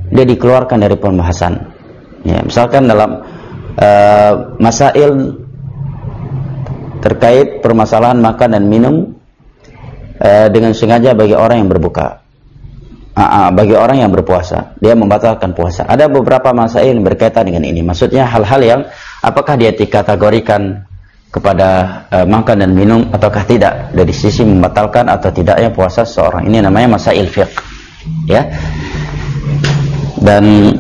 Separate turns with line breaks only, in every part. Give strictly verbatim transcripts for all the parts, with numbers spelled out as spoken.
dia dikeluarkan dari pembahasan. Ya, misalkan dalam uh, masail terkait permasalahan makan dan minum uh, dengan sengaja bagi orang yang berbuka, uh, uh, bagi orang yang berpuasa, dia membatalkan puasa. Ada beberapa masail yang berkaitan dengan ini. Maksudnya hal-hal yang apakah dia dikategorikan kepada uh, makan dan minum ataukah tidak, dari sisi membatalkan atau tidaknya puasa seseorang. Ini namanya masail fiqh, ya. Dan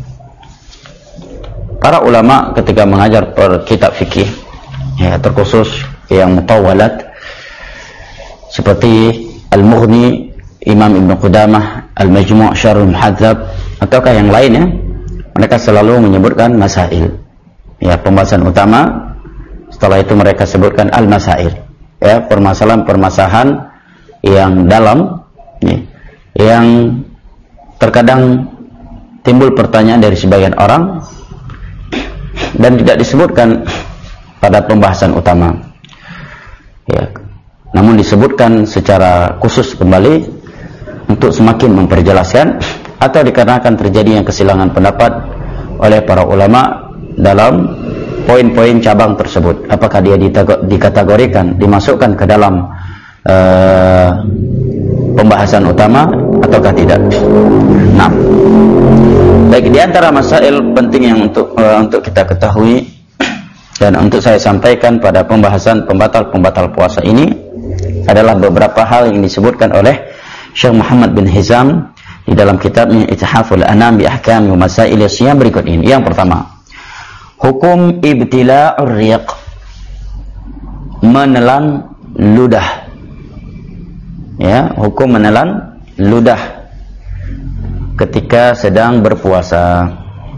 para ulama ketika mengajar per kitab fikih, ya, terkhusus yang mutawalat seperti Al-Mughni Imam Ibn Qudamah, Al-Majmu' Syarhul Muhadzab, ataukah yang lainnya, mereka selalu menyebutkan masail, ya, pembahasan utama. Setelah itu mereka sebutkan al-masail, ya, permasalahan-permasalahan yang dalam, ya, yang terkadang timbul pertanyaan dari sebagian orang dan tidak disebutkan pada pembahasan utama, ya, namun disebutkan secara khusus kembali untuk semakin memperjelaskan, atau dikarenakan terjadinya kesilangan pendapat oleh para ulama dalam poin-poin cabang tersebut, apakah dia dikategorikan, dimasukkan ke dalam uh, pembahasan utama ataukah tidak. Nah, baik, di antara masail penting yang untuk uh, untuk kita ketahui dan untuk saya sampaikan pada pembahasan pembatal-pembatal puasa ini adalah beberapa hal yang disebutkan oleh Syekh Muhammad bin Hizam di dalam kitabnya Ithaful Anam bi Ahkam wa Masail Shiyam berikut ini. Yang pertama, hukum ibtila'ur riq, menelan ludah. Ya, hukum menelan ludah ketika sedang berpuasa.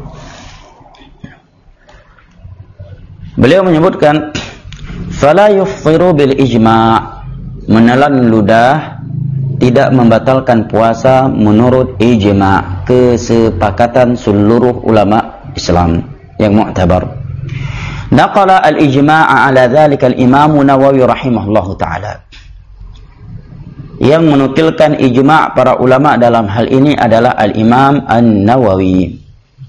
Beliau menyebutkan fala yufṭiru bil ijma', menelan ludah tidak membatalkan puasa menurut ijma', kesepakatan seluruh ulama Islam yang mu'tabar. Naqala al-ijma'a ala dzalika al-Imam Nawawi rahimahullahu taala. Yang menukilkan ijma' para ulama dalam hal ini adalah al-Imam An-Nawawi.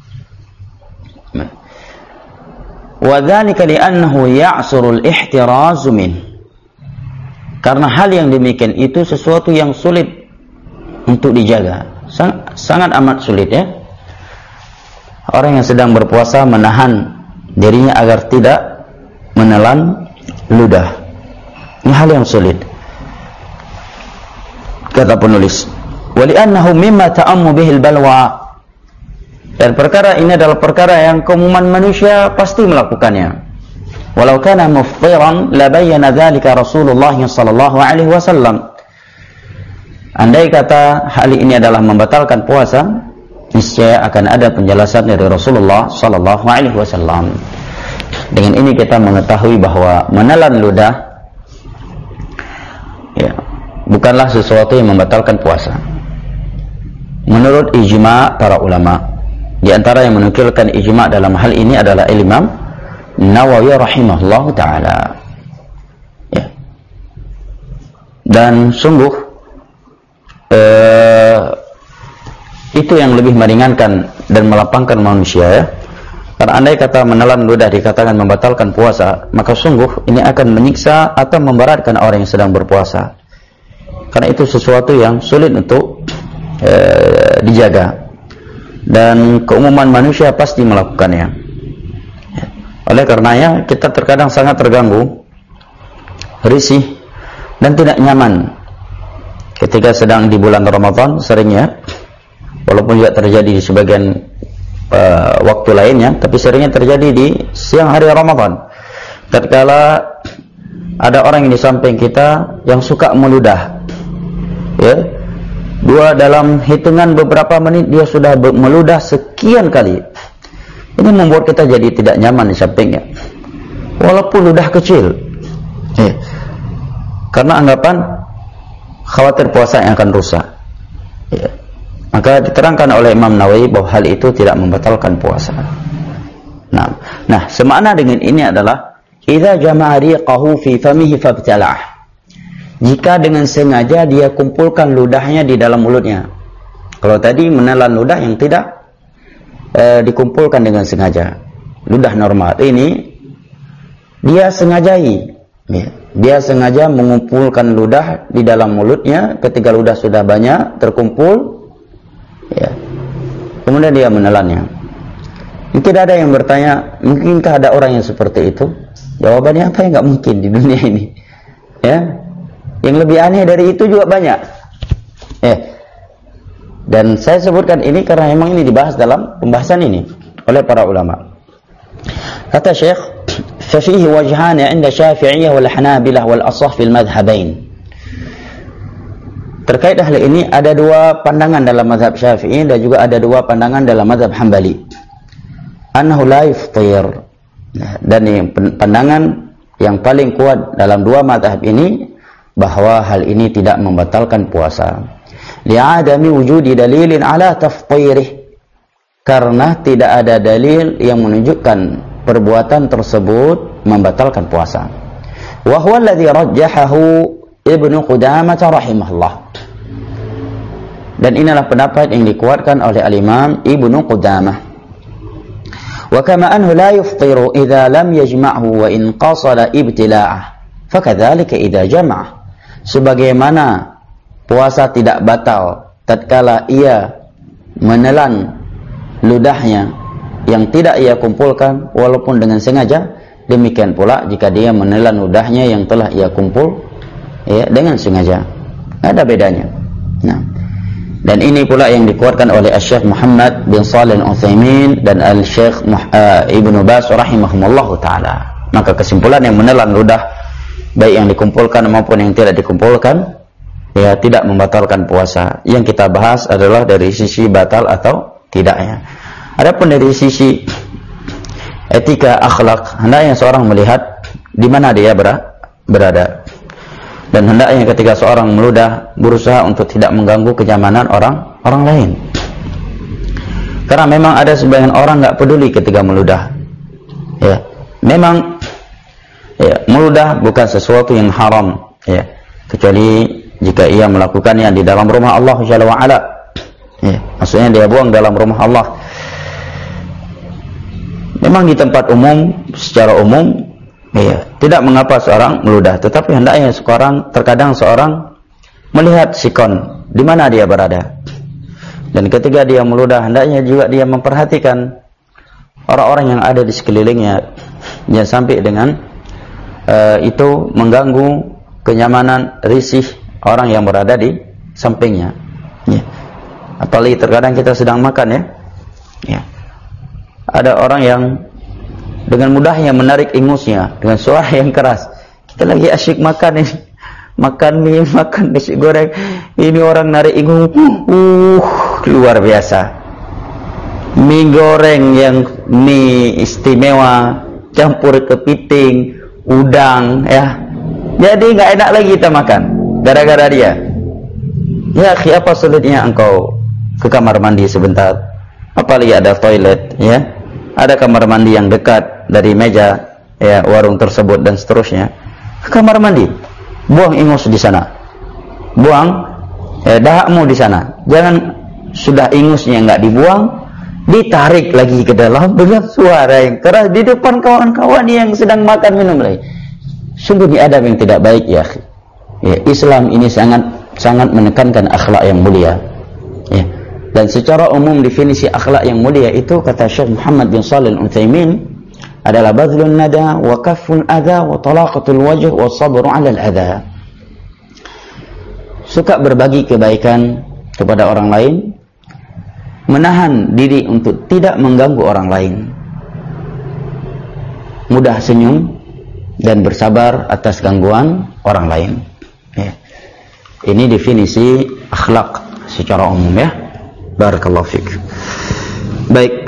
Wa dzalika li'annahu ya'suru al-ihtiraz min. Karena hal yang demikian itu sesuatu yang sulit untuk dijaga. Sangat, sangat amat sulit, ya. Orang yang sedang berpuasa menahan dirinya agar tidak menelan ludah. Ini hal yang sulit. Kata penulis, wali'annahu mimma ta'ammu bihil balwa, dan perkara ini adalah perkara yang keumuman manusia pasti melakukannya. Walau kana muftiran la bayyana dzalika Rasulullah sallallahu alaihi wasallam. Andai kata hal ini adalah membatalkan puasa, niscaya akan ada penjelasan dari Rasulullah sallallahu alaihi wasallam. Dengan ini kita mengetahui bahwa menelan ludah, ya, bukanlah sesuatu yang membatalkan puasa. Menurut ijma' para ulama, di antara yang menukilkan ijma' dalam hal ini adalah Imam Nawawi rahimahullah ta'ala, ya. Dan sungguh eh, itu yang lebih meringankan dan melapangkan manusia, ya. Karena andai kata menelan ludah dikatakan membatalkan puasa, maka sungguh ini akan menyiksa atau memberatkan orang yang sedang berpuasa. Karena itu sesuatu yang sulit untuk eh, dijaga, dan keumuman manusia pasti melakukannya. Oleh karenanya kita terkadang sangat terganggu, risih, dan tidak nyaman ketika sedang di bulan Ramadan. Seringnya, walaupun juga terjadi di sebagian uh, waktu lainnya, tapi seringnya terjadi di siang hari Ramadan. Tatkala ada orang yang di samping kita yang suka meludah, ya, dua dalam hitungan beberapa menit dia sudah meludah sekian kali. Ini membuat kita jadi tidak nyaman di sampingnya, walaupun ludah kecil, eh, karena anggapan khawatir puasa yang akan rusak, ya. Maka diterangkan oleh Imam Nawawi bahwa hal itu tidak membatalkan puasa. Nah, nah semakna dengan ini adalah idza jama'a riqahu fi famihi fabtalah. Jika dengan sengaja dia kumpulkan ludahnya di dalam mulutnya, Kalau tadi menelan ludah yang tidak e, dikumpulkan dengan sengaja, ludah normal. Ini dia sengajai, ya. Dia sengaja mengumpulkan ludah di dalam mulutnya. Ketika ludah sudah banyak terkumpul, ya, kemudian dia menelannya. Tidak ada yang bertanya, mungkinkah ada orang yang seperti itu? Jawabannya apa? Yang nggak mungkin di dunia ini. Ya, yang lebih aneh dari itu juga banyak. Eh, dan saya sebutkan ini karena memang ini dibahas dalam pembahasan ini oleh para ulama. Kata Syekh, "Fafihi wajhan 'inda Syafi'iyah wal Hanabilah wal asah fil madhhabain." Terkait hal ini ada dua pandangan dalam mazhab Syafi'i dan juga ada dua pandangan dalam mazhab Hambali. Annahu la yufṭir. Dan ini pandangan yang paling kuat dalam dua mazhab ini bahwa hal ini tidak membatalkan puasa. Li'adami wujudi dalilin ala tafṭirih. Karena tidak ada dalil yang menunjukkan perbuatan tersebut membatalkan puasa. Wa huwa alladhi rajjahahu Ibnu Qudamah rahimahullah. Dan inilah pendapat yang dikuatkan oleh al-Imam Ibnu Qudamah. Wa kama anhu la yufṭiru idza lam yajma'hu wa in qasada ibtila'ah, fakadzalika idza jama'ah. Sebagaimana puasa tidak batal tatkala ia menelan ludahnya yang tidak ia kumpulkan walaupun dengan sengaja, demikian pula jika dia menelan ludahnya yang telah ia kumpul ya dengan sengaja. Ada bedanya. Nah, dan ini pula yang dikuatkan oleh Syekh Muhammad bin Shalih Al-Utsaimin dan Al-Syekh uh, Ibnu Baz rahimahumullah taala. Maka kesimpulan yang menelan ludah baik yang dikumpulkan maupun yang tidak dikumpulkan ya tidak membatalkan puasa. Yang kita bahas adalah dari sisi batal atau tidaknya. Adapun dari sisi etika akhlak, hendaknya seorang melihat di mana dia berada. Dan hendaknya ketika seorang meludah berusaha untuk tidak mengganggu kenyamanan orang orang lain. Karena memang ada sebagian orang nggak peduli ketika meludah. Ya, memang ya, meludah bukan sesuatu yang haram, ya, kecuali jika ia melakukannya di dalam rumah Allah Jalla wa Ala. Ya, maksudnya dia buang dalam rumah Allah. Memang di tempat umum, secara umum, ya, tidak mengapa seorang meludah, tetapi hendaknya seorang terkadang seorang melihat sikon di mana dia berada. Dan ketika dia meludah, hendaknya juga dia memperhatikan orang-orang yang ada di sekelilingnya, jangan sampai dengan uh, itu mengganggu kenyamanan, risih orang yang berada di sampingnya. Ya. Apalagi terkadang kita sedang makan, ya, ya. Ada orang yang dengan mudahnya menarik ingusnya dengan suara yang keras. Kita lagi asyik makan ini, makan mie, makan nasi goreng, ini orang narik ingus, uh, luar biasa. Mie goreng yang mie istimewa, campur kepiting, udang, ya. Jadi nggak enak lagi kita makan, gara-gara dia. Ya, apa sulitnya engkau ke kamar mandi sebentar? Apalagi ada toilet, ya. Ada kamar mandi yang dekat dari meja ya warung tersebut dan seterusnya. Kamar mandi, buang ingus di sana, buang eh, dahakmu di sana. Jangan sudah ingusnya nggak dibuang, ditarik lagi ke dalam dengan suara yang keras di depan kawan-kawan yang sedang makan minum lagi. Sungguh ini adab yang tidak baik, ya. Ya, Islam ini sangat sangat menekankan akhlak yang mulia. Ya. Dan secara umum definisi akhlak yang mulia itu kata Syekh Muhammad bin Shalih Al-Utsaimin adalah badlun nada wa kafful adha wa talaqatul wajh wa sabru 'ala al-adha. Suka berbagi kebaikan kepada orang lain, menahan diri untuk tidak mengganggu orang lain, mudah senyum dan bersabar atas gangguan orang lain. Ya. Ini definisi akhlak secara umum, ya. Barakallahu fiik. Baik.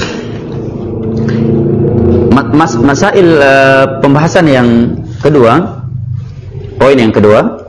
Mas masail uh, pembahasan yang kedua, poin yang kedua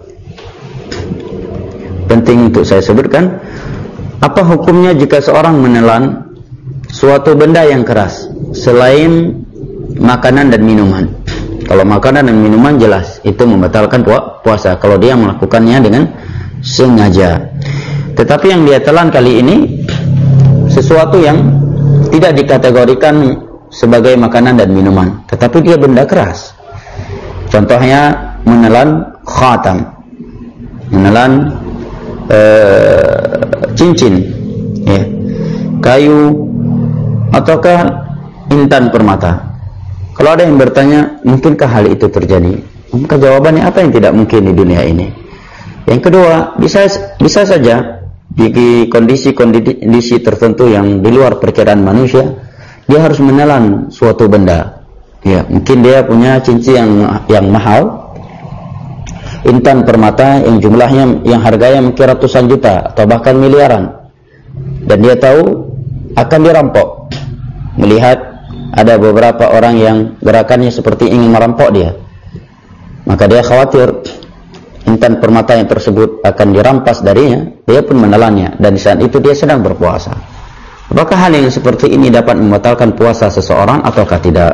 penting untuk saya sebutkan, apa hukumnya jika seorang menelan suatu benda yang keras selain makanan dan minuman? Kalau makanan dan minuman jelas itu membatalkan puasa kalau dia melakukannya dengan sengaja. Tetapi yang dia telan kali ini sesuatu yang tidak dikategorikan sebagai makanan dan minuman, tetapi dia benda keras. Contohnya menelan khatam, menelan uh, cincin, ya, kayu, ataukah intan permata. Kalau ada yang bertanya, mungkinkah hal itu terjadi? Maka jawabannya apa yang tidak mungkin di dunia ini? Yang kedua, bisa bisa saja di kondisi-kondisi tertentu yang di luar perkiraan manusia, dia harus menelan suatu benda. Ya, mungkin dia punya cincin yang yang mahal, intan permata yang jumlahnya, yang harganya mungkin ratusan juta atau bahkan miliaran, dan dia tahu akan dirampok. Melihat ada beberapa orang yang gerakannya seperti ingin merampok dia, maka dia khawatir intan permata yang tersebut akan dirampas darinya. Dia pun menelannya, dan di saat itu dia sedang berpuasa. Apakah hal yang seperti ini dapat membatalkan puasa seseorang ataukah tidak?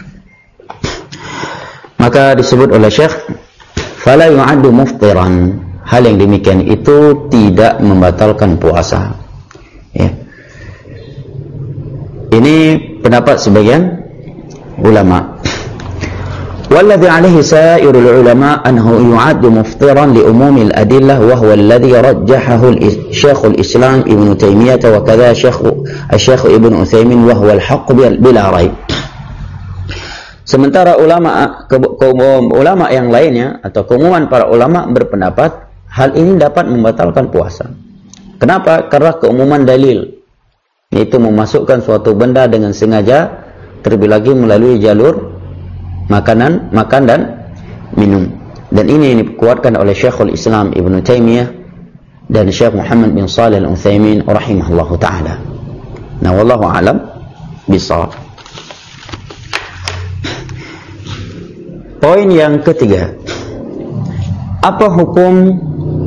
Maka disebut oleh Syekh, fala yu'addu muftiran. Hal yang demikian itu tidak membatalkan puasa. Ya. Ini pendapat sebagian ulama. والذي عليه سائر العلماء أنه يعد مفطرا لأموم الأدلة وهو الذي رجحه الشيخ الإسلام ابن تيمية وكذا الشيخ الشيخ ابن عثيمين وهو الحق بلا ريب. Sementara ulama kaum ulama yang lainnya atau keumuman para ulama berpendapat hal ini dapat membatalkan puasa. Kenapa? Karena keumuman dalil, yaitu memasukkan suatu benda dengan sengaja, terlebih lagi melalui jalur makanan, makan dan minum. Dan ini dikuatkan oleh Syekhul Islam Ibn Taimiyah dan Syekh Muhammad bin Shalih Al-Utsaimin rahimahullahu taala. Nah, wallahu a'lam bishawab. Poin yang ketiga, apa hukum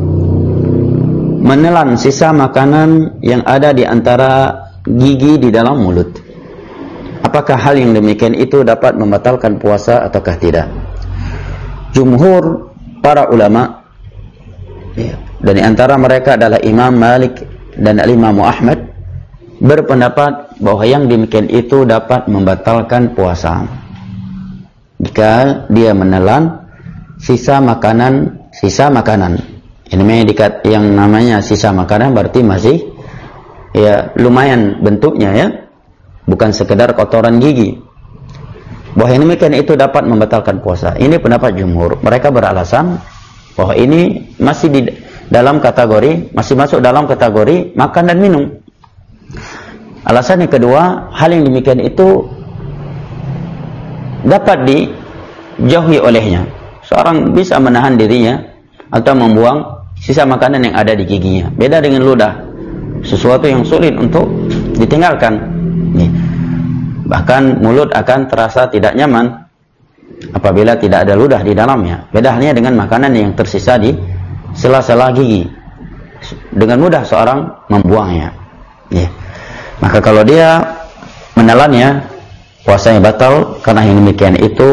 menelan sisa makanan yang ada di antara gigi di dalam mulut? Apakah hal yang demikian itu dapat membatalkan puasa ataukah tidak? Jumhur para ulama, ya, dan di antara mereka adalah Imam Malik dan Imam Ahmad, berpendapat bahwa yang demikian itu dapat membatalkan puasa jika dia menelan sisa makanan, sisa makanan. Ini yang namanya sisa makanan berarti masih ya lumayan bentuknya, ya, bukan sekedar kotoran gigi. Bahwa ini demikian itu dapat membatalkan puasa. Ini pendapat jumhur. Mereka beralasan bahwa ini masih di dalam kategori, masih masuk dalam kategori makan dan minum. Alasan yang kedua, hal yang demikian itu dapat dijauhi olehnya. Seorang bisa menahan dirinya atau membuang sisa makanan yang ada di giginya. Beda dengan ludah, sesuatu yang sulit untuk ditinggalkan. Nih. Bahkan mulut akan terasa tidak nyaman apabila tidak ada ludah di dalamnya. Beda halnya dengan makanan yang tersisa di sela-sela gigi. Dengan mudah seorang membuangnya. Nih. Maka kalau dia menelannya, puasanya batal karena yang demikian itu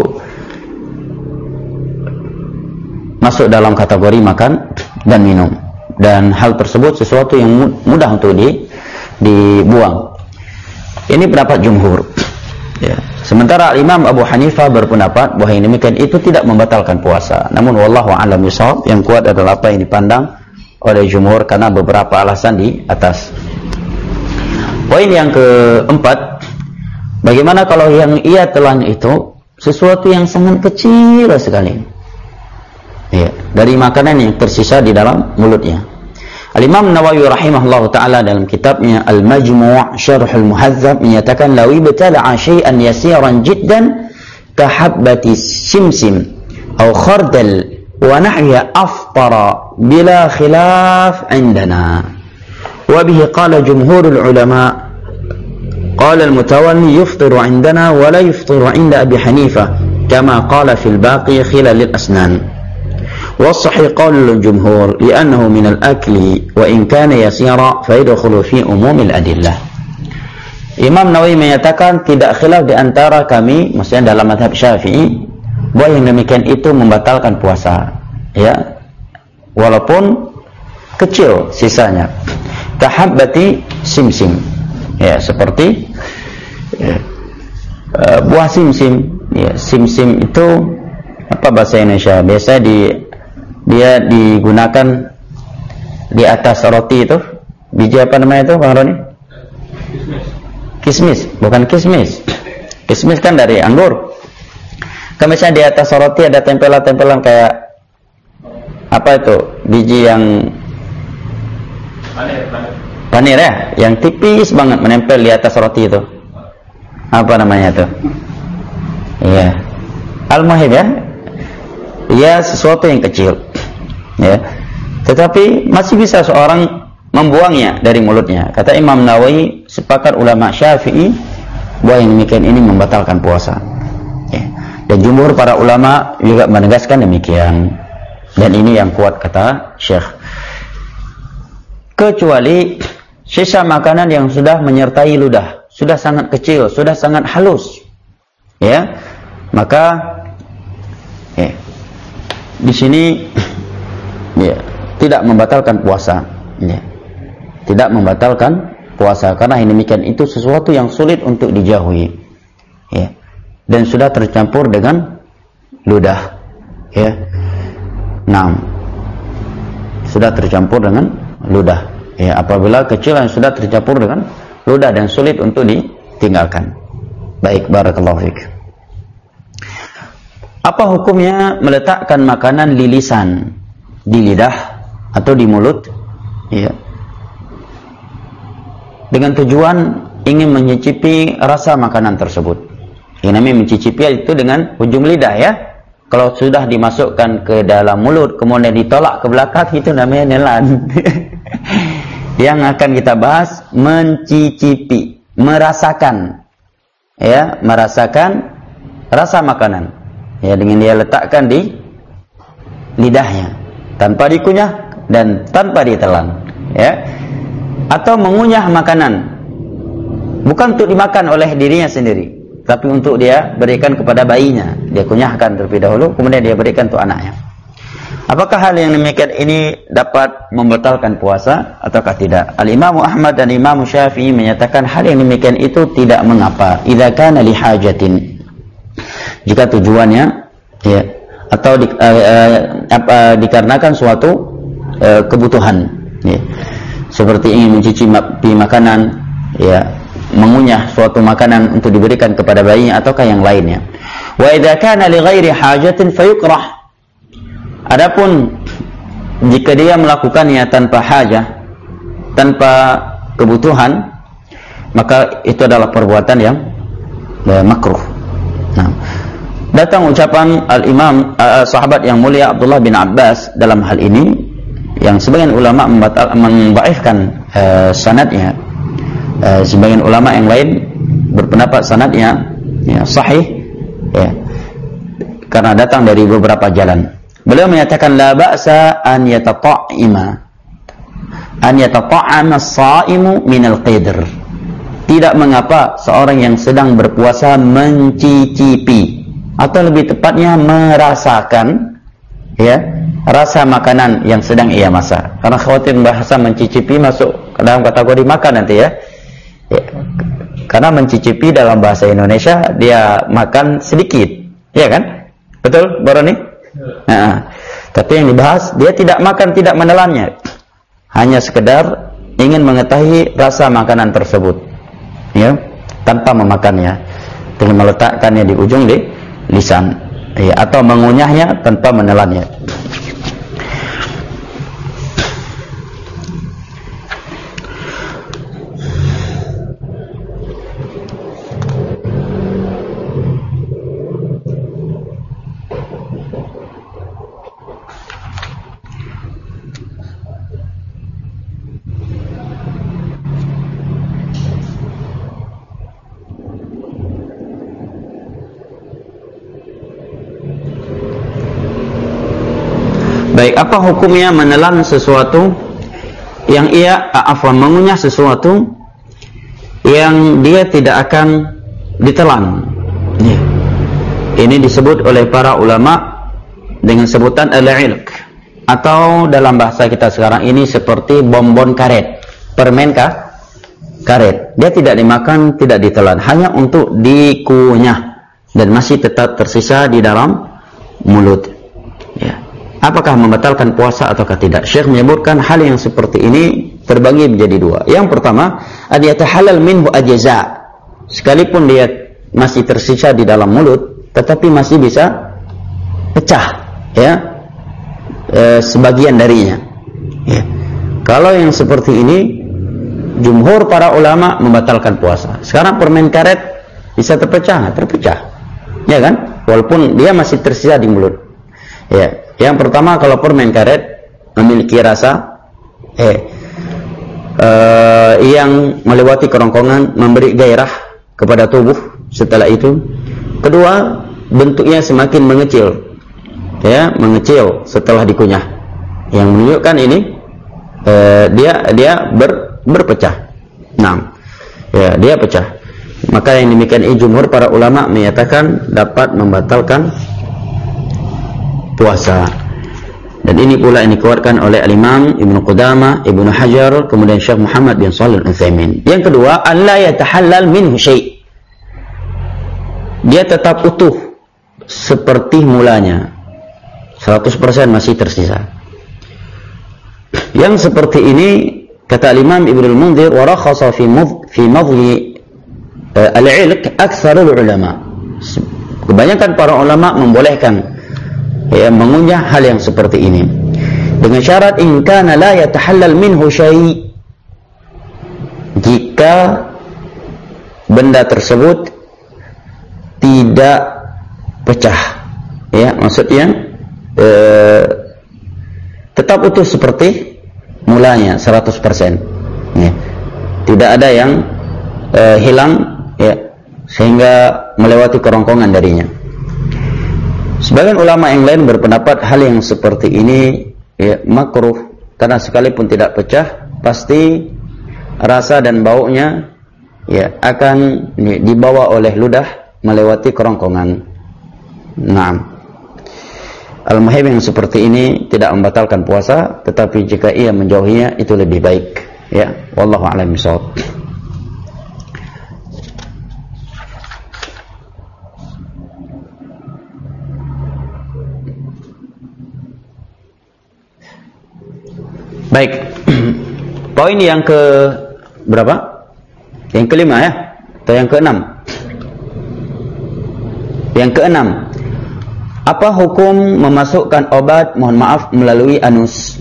masuk dalam kategori makan dan minum. Dan hal tersebut sesuatu yang mudah untuk di, dibuang. Ini pendapat jumhur. Ya. Sementara Imam Abu Hanifah berpendapat bahwa yang demikian itu tidak membatalkan puasa. Namun wallahu a'lam bishawab, yang kuat adalah apa yang dipandang oleh jumhur karena beberapa alasan di atas. Poin yang keempat, bagaimana kalau yang ia telan itu sesuatu yang sangat kecil sekali, ya, dari makanan yang tersisa di dalam mulutnya. Al-Imam Nawawi rahimahullahu ta'ala dalam kitabnya Al-Majmu' Syarh Al-Muhadzab menyatakan law ibtala'a syai'an yasiran jiddan ka habbati simsim aw khardal wa nahya aftara bila khilaf indana wa bihi qala jumhurul ulama qala al-Mutawalli yuftiru indana wa la yuftiru inda Abi Hanifah kama qala fil baqi khilal al-asnan. والصحيح قول الجمهور لأنه من الأكل وإن كان يسيرا فيدخل في أموم الأدلة. Imam Nawawi menyatakan tidak khilaf di antara kami, maksudnya dalam mazhab Syafi'i, bahwa yang demikian itu membatalkan puasa, ya, walaupun kecil sisanya. kahabbati simsim. Ya, seperti ya, uh, buah simsim. Ya, simsim itu apa bahasa Indonesia? Biasa di dia digunakan di atas roti itu. Biji apa namanya itu, Bang Roni? Kismis. Bukan kismis. Kismis kan dari anggur. Kalau misalnya di atas roti ada tempelan-tempelan kayak apa itu? Biji yang panir, panir. Panir ya, yang tipis banget menempel di atas roti itu. Apa namanya itu? Iya. Al-Mahib ya. Iya, sesuatu yang kecil. Ya. Tetapi masih bisa seorang membuangnya dari mulutnya. Kata Imam Nawawi, sepakat ulama Syafi'i bahwa yang demikian ini membatalkan puasa. Ya. Dan jumhur para ulama juga menegaskan demikian. Dan ini yang kuat kata Syekh. Kecuali sisa makanan yang sudah menyertai ludah, sudah sangat kecil, sudah sangat halus. Ya. Maka ya, di sini ya, tidak membatalkan puasa. Ya. Tidak membatalkan puasa karena yang demikian itu sesuatu yang sulit untuk dijauhi. Ya. Dan sudah tercampur dengan ludah. Ya. Nah, sudah tercampur dengan ludah. Ya, apabila kecil yang sudah tercampur dengan ludah dan sulit untuk ditinggalkan. Baik, barakallahu fiik. Apa hukumnya meletakkan makanan di lisan, di lidah atau di mulut? Ya. Dengan tujuan ingin mencicipi rasa makanan tersebut. Yang namanya mencicipi itu dengan ujung lidah ya. Kalau sudah dimasukkan ke dalam mulut kemudian ditolak ke belakang, itu namanya nelan. Yang akan kita bahas mencicipi, merasakan. Ya, merasakan rasa makanan. Ya, dengan dia letakkan di lidahnya tanpa dikunyah dan tanpa ditelan. Ya. Atau mengunyah makanan bukan untuk dimakan oleh dirinya sendiri, tapi untuk dia berikan kepada bayinya. Dia kunyahkan terlebih dahulu, kemudian dia berikan untuk anaknya. Apakah hal yang demikian ini dapat membatalkan puasa ataukah tidak? Al-Imam Ahmad dan Imam Syafi'i menyatakan hal yang demikian itu tidak mengapa idza kana li hajatin, jika tujuannya ya atau di, uh, uh, uh, dikarenakan suatu uh, kebutuhan ya. Seperti ingin mencicipi makanan, ya, mengunyah suatu makanan untuk diberikan kepada bayinya ataukah yang lainnya. Wa idza kana li ghairi hajatin fayukrah. Adapun jika dia melakukannya tanpa hajah, tanpa kebutuhan, maka itu adalah perbuatan yang ya, makruh. Nah, datang ucapan al-Imam uh, sahabat yang mulia Abdullah bin Abbas dalam hal ini, yang sebagian ulama membatal, membaifkan uh, sanadnya, uh, sebagian ulama yang lain berpendapat sanadnya ya, sahih ya, karena datang dari beberapa jalan. Beliau menyatakan la ba'sa an yatata'ima an yatata'ama as-sa'imu min al-qidr. Tidak mengapa seorang yang sedang berpuasa mencicipi atau lebih tepatnya merasakan ya rasa makanan yang sedang ia masak. Karena khawatir bahasa mencicipi masuk ke dalam kategori makan nanti ya. Ya. Karena mencicipi dalam bahasa Indonesia dia makan sedikit, ya kan? Betul, Baroni? Nah, tapi yang dibahas dia tidak makan, tidak menelannya. Hanya sekedar ingin mengetahui rasa makanan tersebut. Ya, tanpa memakannya. Dengan meletakkannya di ujung di lisan, ya, atau mengunyahnya tanpa menelannya. Baik, apa hukumnya menelan sesuatu yang ia afwan mengunyah sesuatu yang dia tidak akan ditelan? Ya. Ini disebut oleh para ulama dengan sebutan al-ilq, atau dalam bahasa kita sekarang ini seperti bonbon karet. permen kah? Karet. Dia tidak dimakan, tidak ditelan, hanya untuk dikunyah dan masih tetap tersisa di dalam mulut. Ya. Apakah membatalkan puasa ataukah tidak? Syekh menyebutkan hal yang seperti ini terbagi menjadi dua. Yang pertama, adiyatahallal minhu ajza. Sekalipun dia masih tersisa di dalam mulut, tetapi masih bisa pecah, ya, e, sebagian darinya. Ya. Kalau yang seperti ini, jumhur para ulama membatalkan puasa. Sekarang permen karet bisa terpecah, terpecah, ya kan? Walaupun dia masih tersisa di mulut. Ya. Yang pertama, kalau permen karet memiliki rasa eh, eh yang melewati kerongkongan, memberi gairah kepada tubuh setelah itu. Kedua, bentuknya semakin mengecil, ya, mengecil setelah dikunyah, yang menunjukkan ini eh, dia dia ber, berpecah. Nah, ya, dia pecah. Maka yang demikian ini jumhur para ulama menyatakan dapat membatalkan puasa. Dan ini pula yang dikeluarkan oleh Al-Imam Ibnu Qudamah, Ibnu Hajar, kemudian Syekh Muhammad bin Shalih Al-Utsaimin. Yang kedua, alla yatahallal minhu syai'. Dia tetap utuh seperti mulanya, seratus persen masih tersisa. Yang seperti ini kata Imam Ibnu Al-Mundhir, wa rakhasa fi mudh fi madhi uh, al-'ilq aktsarul ulama. Kebanyakan para ulama membolehkan, ya, mengunyah hal yang seperti ini dengan syarat in kana la yatahallal minhu syai'. Jika benda tersebut tidak pecah, ya, maksudnya eh, tetap utuh seperti mulanya seratus persen, ya. Tidak ada yang eh, hilang, ya, sehingga melewati kerongkongan darinya. Sebagian ulama yang lain berpendapat hal yang seperti ini, ya, makruh, karena sekalipun tidak pecah, pasti rasa dan baunya, ya, akan ya, dibawa oleh ludah melewati kerongkongan. Nah, al-muhim yang seperti ini tidak membatalkan puasa, tetapi jika ia menjauhinya itu lebih baik, ya. Wallahu a'lam bishawab. Baik. Poin yang ke berapa? Yang kelima, ya, atau yang keenam? Yang keenam, apa hukum memasukkan obat, mohon maaf, melalui anus?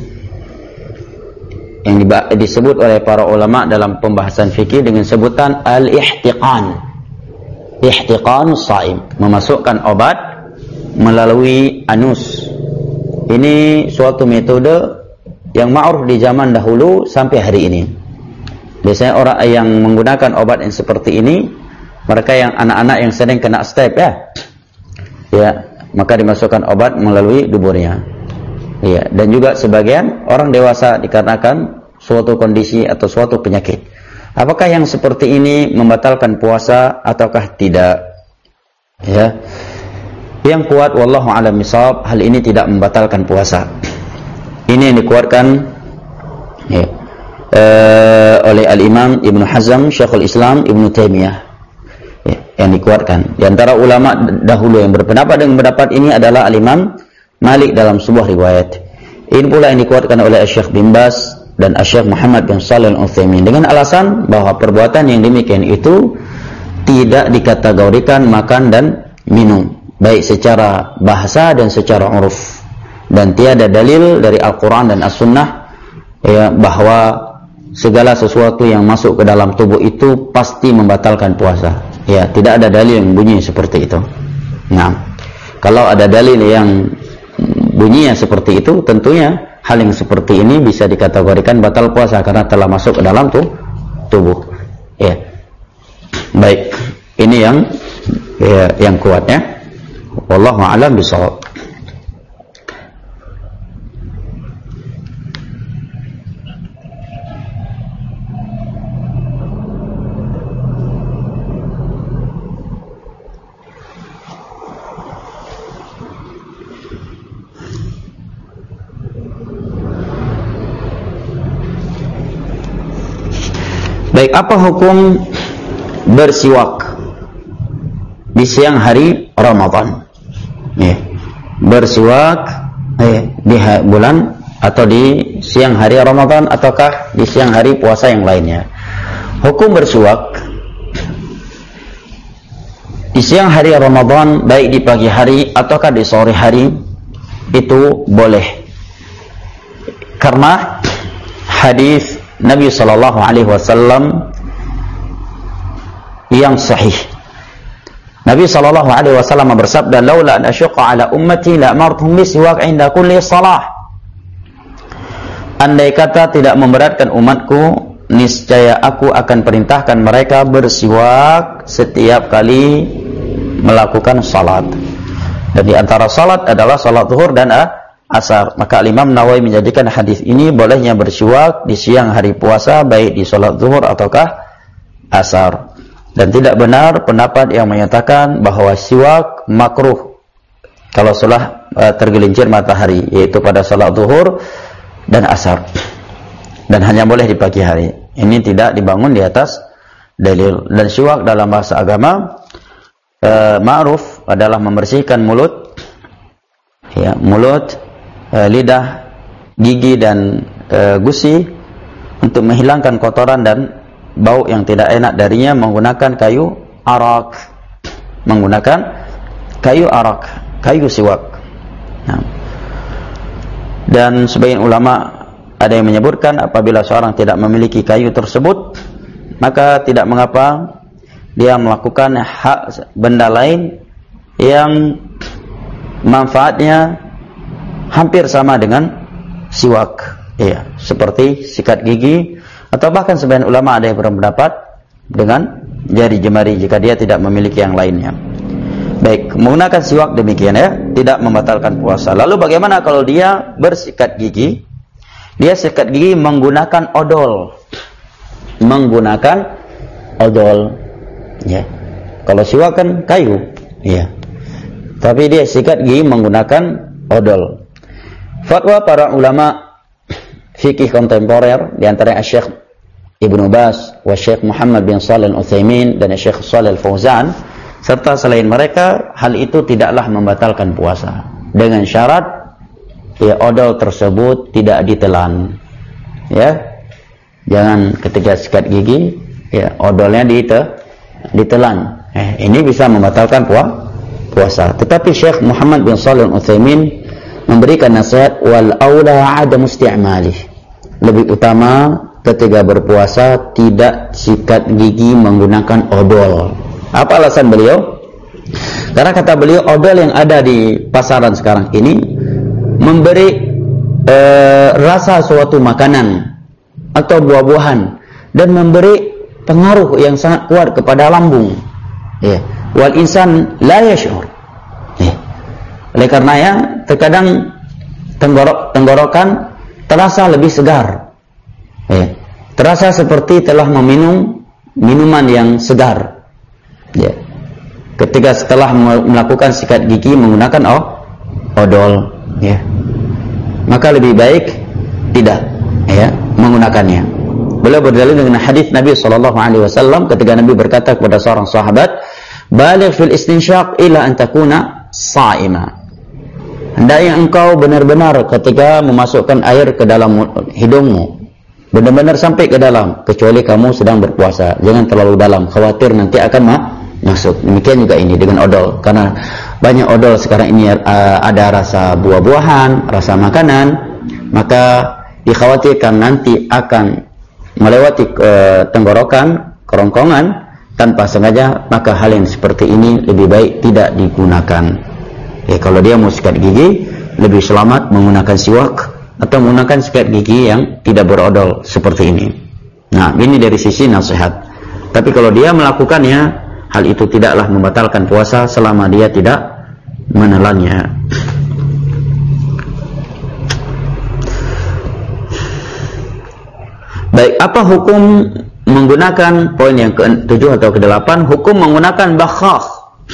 Yang disebut oleh para ulama dalam pembahasan fikih dengan sebutan al-ihtiqan. Ihtiqan shaim, memasukkan obat melalui anus. Ini suatu metode yang ma'ruf di zaman dahulu sampai hari ini. Biasanya orang yang menggunakan obat yang seperti ini, mereka yang anak-anak yang sering kena step, ya, ya, maka dimasukkan obat melalui duburnya, ya. Dan juga sebagian orang dewasa dikarenakan suatu kondisi atau suatu penyakit. Apakah yang seperti ini membatalkan puasa ataukah tidak? Ya, yang kuat wallahu a'lam bishawab, hal ini tidak membatalkan puasa. Ini yang dikeluarkan, ya, uh, oleh Al-Imam Ibnu Hazm, Syekhul Islam Ibnu Taimiyah, ya, yang dikeluarkan. Di antara ulama dahulu yang berpendapat dengan pendapat ini adalah Al-Imam Malik dalam sebuah riwayat. Ini pula yang dikeluarkan oleh Syekh bin Baz dan Syekh Muhammad bin Shalih Al-Utsaimin dengan alasan bahwa perbuatan yang demikian itu tidak dikategorikan makan dan minum, baik secara bahasa dan secara uruf. Dan tiada dalil dari Al-Quran dan As-Sunnah, ya, bahwa segala sesuatu yang masuk ke dalam tubuh itu pasti membatalkan puasa. Ya, tidak ada dalil yang bunyi seperti itu. Nah, kalau ada dalil yang bunyinya seperti itu, tentunya hal yang seperti ini bisa dikategorikan batal puasa karena telah masuk ke dalam tuh, tubuh. Ya, baik. Ini yang, ya, yang kuat, ya. Wallahu a'lam bishawab. apa hukum bersiwak di siang hari Ramadan? Ya, bersiwak eh, di bulan atau di siang hari Ramadan ataukah di siang hari puasa yang lainnya. Hukum bersiwak di siang hari Ramadan, baik di pagi hari ataukah di sore hari, itu boleh, karena hadis Nabi sallallahu alaihi wasallam yang sahih. Nabi sallallahu alaihi wasallam bersabda, "Laula an asyqa ala ummati la amartuhum bisiwak 'inda kulli shalah." Andai kata tidak memberatkan umatku, niscaya aku akan perintahkan mereka bersiwak setiap kali melakukan salat. Dan di antara salat adalah salat zuhur dan asar. Maka Imam Nawawi menjadikan hadis ini bolehnya bersiwak di siang hari puasa, baik di salat zuhur ataukah asar. Dan tidak benar pendapat yang menyatakan bahwa siwak makruh kalau sudah uh, tergelincir matahari, yaitu pada salat zuhur dan asar, dan hanya boleh di pagi hari. Ini tidak dibangun di atas dalil. Dan siwak dalam bahasa agama uh, ma'ruf adalah membersihkan mulut, ya, mulut, uh, lidah, gigi dan uh, gusi, untuk menghilangkan kotoran dan bau yang tidak enak darinya menggunakan kayu arak, menggunakan kayu arak, kayu siwak. Nah, dan sebagian ulama ada yang menyebutkan apabila seorang tidak memiliki kayu tersebut, maka tidak mengapa dia melakukan hak benda lain yang manfaatnya hampir sama dengan siwak, ya, seperti sikat gigi, atau bahkan sebagian ulama ada yang berpendapat dengan jari jemari jika dia tidak memiliki yang lainnya. Baik, menggunakan siwak demikian, ya, tidak membatalkan puasa. Lalu bagaimana kalau dia bersikat gigi? Dia sikat gigi menggunakan odol. Menggunakan odol, ya. Kalau siwak kan kayu, ya. Tapi dia sikat gigi menggunakan odol. Fatwa para ulama fikih kontemporer, di antaranya Syekh Ibnu Baz, wa Syekh Muhammad bin Shalih Al-Utsaimin dan Syekh Shalih Al-Fauzan, serta selain mereka, hal itu tidaklah membatalkan puasa, dengan syarat ya odol tersebut tidak ditelan, ya. Jangan ketika sikat gigi ya odolnya dite, ditelan, eh, ini bisa membatalkan puasa. puasa. Tetapi Syekh Muhammad bin Shalih Al-Utsaimin memberikan nasihat, wal aula adam isti'malih, lebih utama ketika berpuasa tidak sikat gigi menggunakan odol. Apa alasan beliau? Karena kata beliau, odol yang ada di pasaran sekarang ini memberi e, rasa suatu makanan atau buah-buahan dan memberi pengaruh yang sangat kuat kepada lambung. Ya. Wal insan la yash'ur. Ya. Oleh karenanya terkadang tenggorok tenggorokan terasa lebih segar. Ya. Terasa seperti telah meminum minuman yang segar. Ya. Ketika setelah melakukan sikat gigi menggunakan oh, odol, ya, maka lebih baik tidak, ya, menggunakannya. Beliau berdalil dengan hadis Nabi Shallallahu Alaihi Wasallam ketika Nabi berkata kepada seorang sahabat, "Baligh fil istinsyaq ila an takuna sha'ima." Hendaknya engkau benar-benar ketika memasukkan air ke dalam hidungmu, benar-benar sampai ke dalam, kecuali kamu sedang berpuasa. Jangan terlalu dalam, khawatir nanti akan ma masuk. Demikian juga ini dengan odol, karena banyak odol sekarang ini uh, ada rasa buah-buahan, rasa makanan, maka dikhawatirkan nanti akan melewati uh, tenggorokan, kerongkongan tanpa sengaja. Maka hal yang seperti ini lebih baik tidak digunakan. Ya, kalau dia mau sikat gigi, lebih selamat menggunakan siwak atau menggunakan sikat gigi yang tidak berodol seperti ini. Nah, ini dari sisi nasihat. Tapi kalau dia melakukannya, hal itu tidaklah membatalkan puasa selama dia tidak menelannya. Baik, apa hukum menggunakan, poin yang ketujuh atau kedelapan, hukum menggunakan bakhah.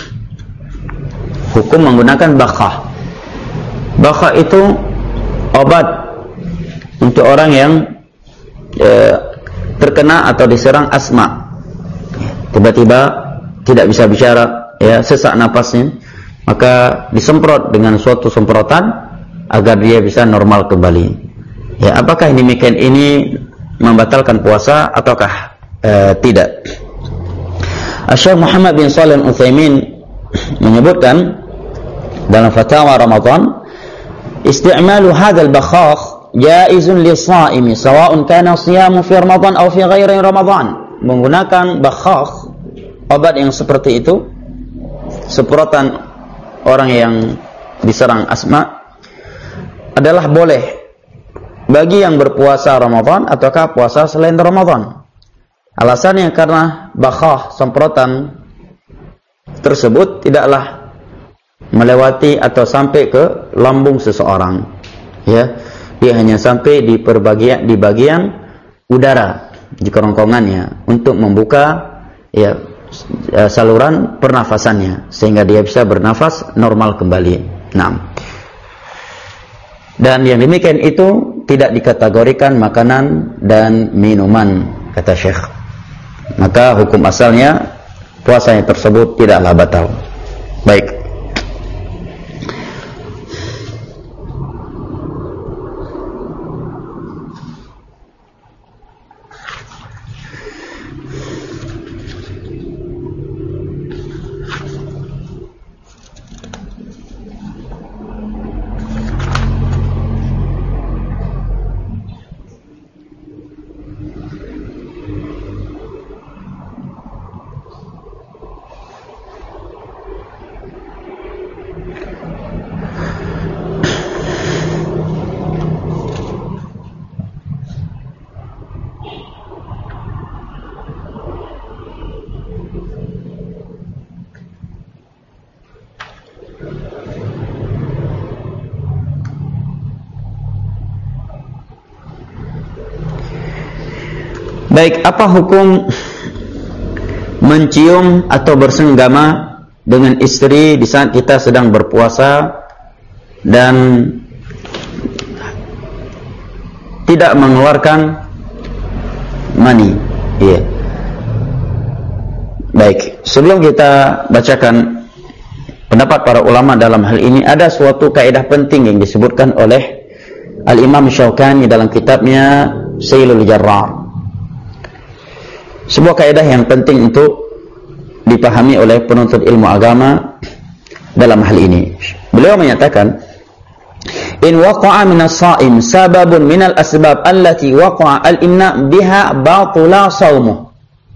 Hukum menggunakan bakhah. Bakhah itu obat untuk orang yang eh, terkena atau diserang asma, tiba-tiba tidak bisa bicara, ya, sesak napasnya, maka disemprot dengan suatu semprotan agar dia bisa normal kembali. Ya, apakah ini demikian ini membatalkan puasa ataukah uh, tidak? Syekh Muhammad bin Shalih Al-Utsaimin menyebutkan dalam fatwa Ramadan, isti'malu hadzal bakhakh jaizun lis-sha'imi sawa'un kana siyamu fi Ramadan aw fi ghairi Ramadan. Menggunakan bakhakh, obat yang seperti itu, semprotan orang yang diserang asma, adalah boleh bagi yang berpuasa Ramadan ataukah puasa selain Ramadan. Alasannya karena bakhakh, semprotan tersebut tidaklah melewati atau sampai ke lambung seseorang, ya, dia hanya sampai di perbagian di bagian udara, di kerongkongannya, untuk membuka, ya, saluran pernafasannya sehingga dia bisa bernafas normal kembali. Nah, dan yang demikian itu tidak dikategorikan makanan dan minuman, kata Syekh. Maka hukum asalnya puasanya tersebut tidaklah batal. Baik. Baik, apa hukum mencium atau bersenggama dengan istri di saat kita sedang berpuasa dan tidak mengeluarkan mani? Iya. Baik, sebelum kita bacakan pendapat para ulama dalam hal ini, ada suatu kaidah penting yang disebutkan oleh Al-Imam Syaukani dalam kitabnya Sailul Jarrar. Sebuah kaidah yang penting untuk dipahami oleh penuntut ilmu agama dalam hal ini. Beliau menyatakan, in waqa'a minas sha'im sababun minal asbab allati waqa'a al-imna biha batula shaumuh.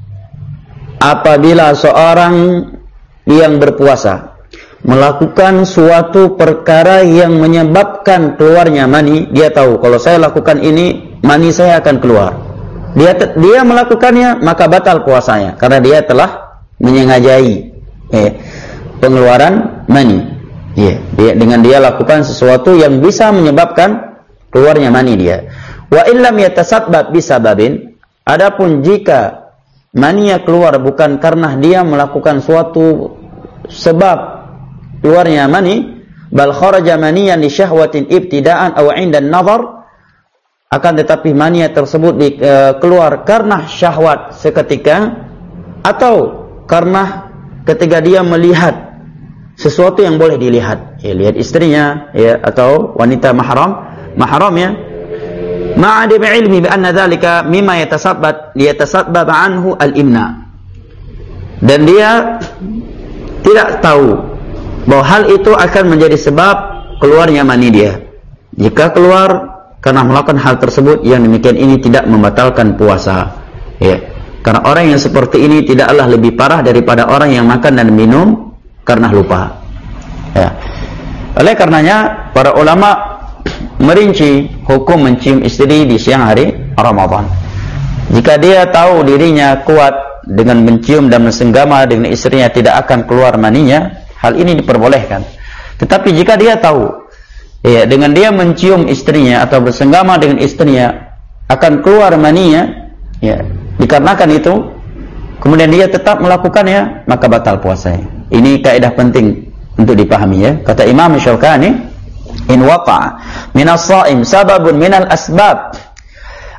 Apabila seorang yang berpuasa melakukan suatu perkara yang menyebabkan keluarnya mani, dia tahu kalau saya lakukan ini mani saya akan keluar. Dia dia melakukannya, maka batal puasanya karena dia telah menyengajai eh, pengeluaran mani. Ya, dia, dengan dia lakukan sesuatu yang bisa menyebabkan keluarnya mani dia. Wa illam yatasabbab bisababin, adapun jika maninya keluar bukan karena dia melakukan suatu sebab keluarnya mani, bal kharaja maniyan li syahwatin ibtida'an aw 'inda an-nazar, akan tetapi mania tersebut di, e, keluar karena syahwat seketika atau karena ketika dia melihat sesuatu yang boleh dilihat, ya, lihat istrinya, ya, atau wanita mahram mahramnya, ma'adi bi'ilmi bi anna dzalika mimma yatasabbab yatasabbab anhu al-imna, dan dia tidak tahu bahwa hal itu akan menjadi sebab keluarnya mani dia. Jika keluar karena melakukan hal tersebut, yang demikian ini tidak membatalkan puasa, ya. Karena orang yang seperti ini tidaklah lebih parah daripada orang yang makan dan minum karena lupa, ya. Oleh karenanya para ulama merinci hukum mencium istri di siang hari Ramadan. Jika dia tahu dirinya kuat dengan mencium dan mensenggama dengan istrinya tidak akan keluar maninya, hal ini diperbolehkan. Tetapi jika dia tahu, ya, dengan dia mencium istrinya atau bersenggama dengan istrinya akan keluar maninya, ya, dikarenakan itu kemudian dia tetap melakukannya, maka batal puasanya. Ini kaidah penting untuk dipahami, ya. Kata Imam Syaukani, in waqa'a minas sha'im sababun minal asbab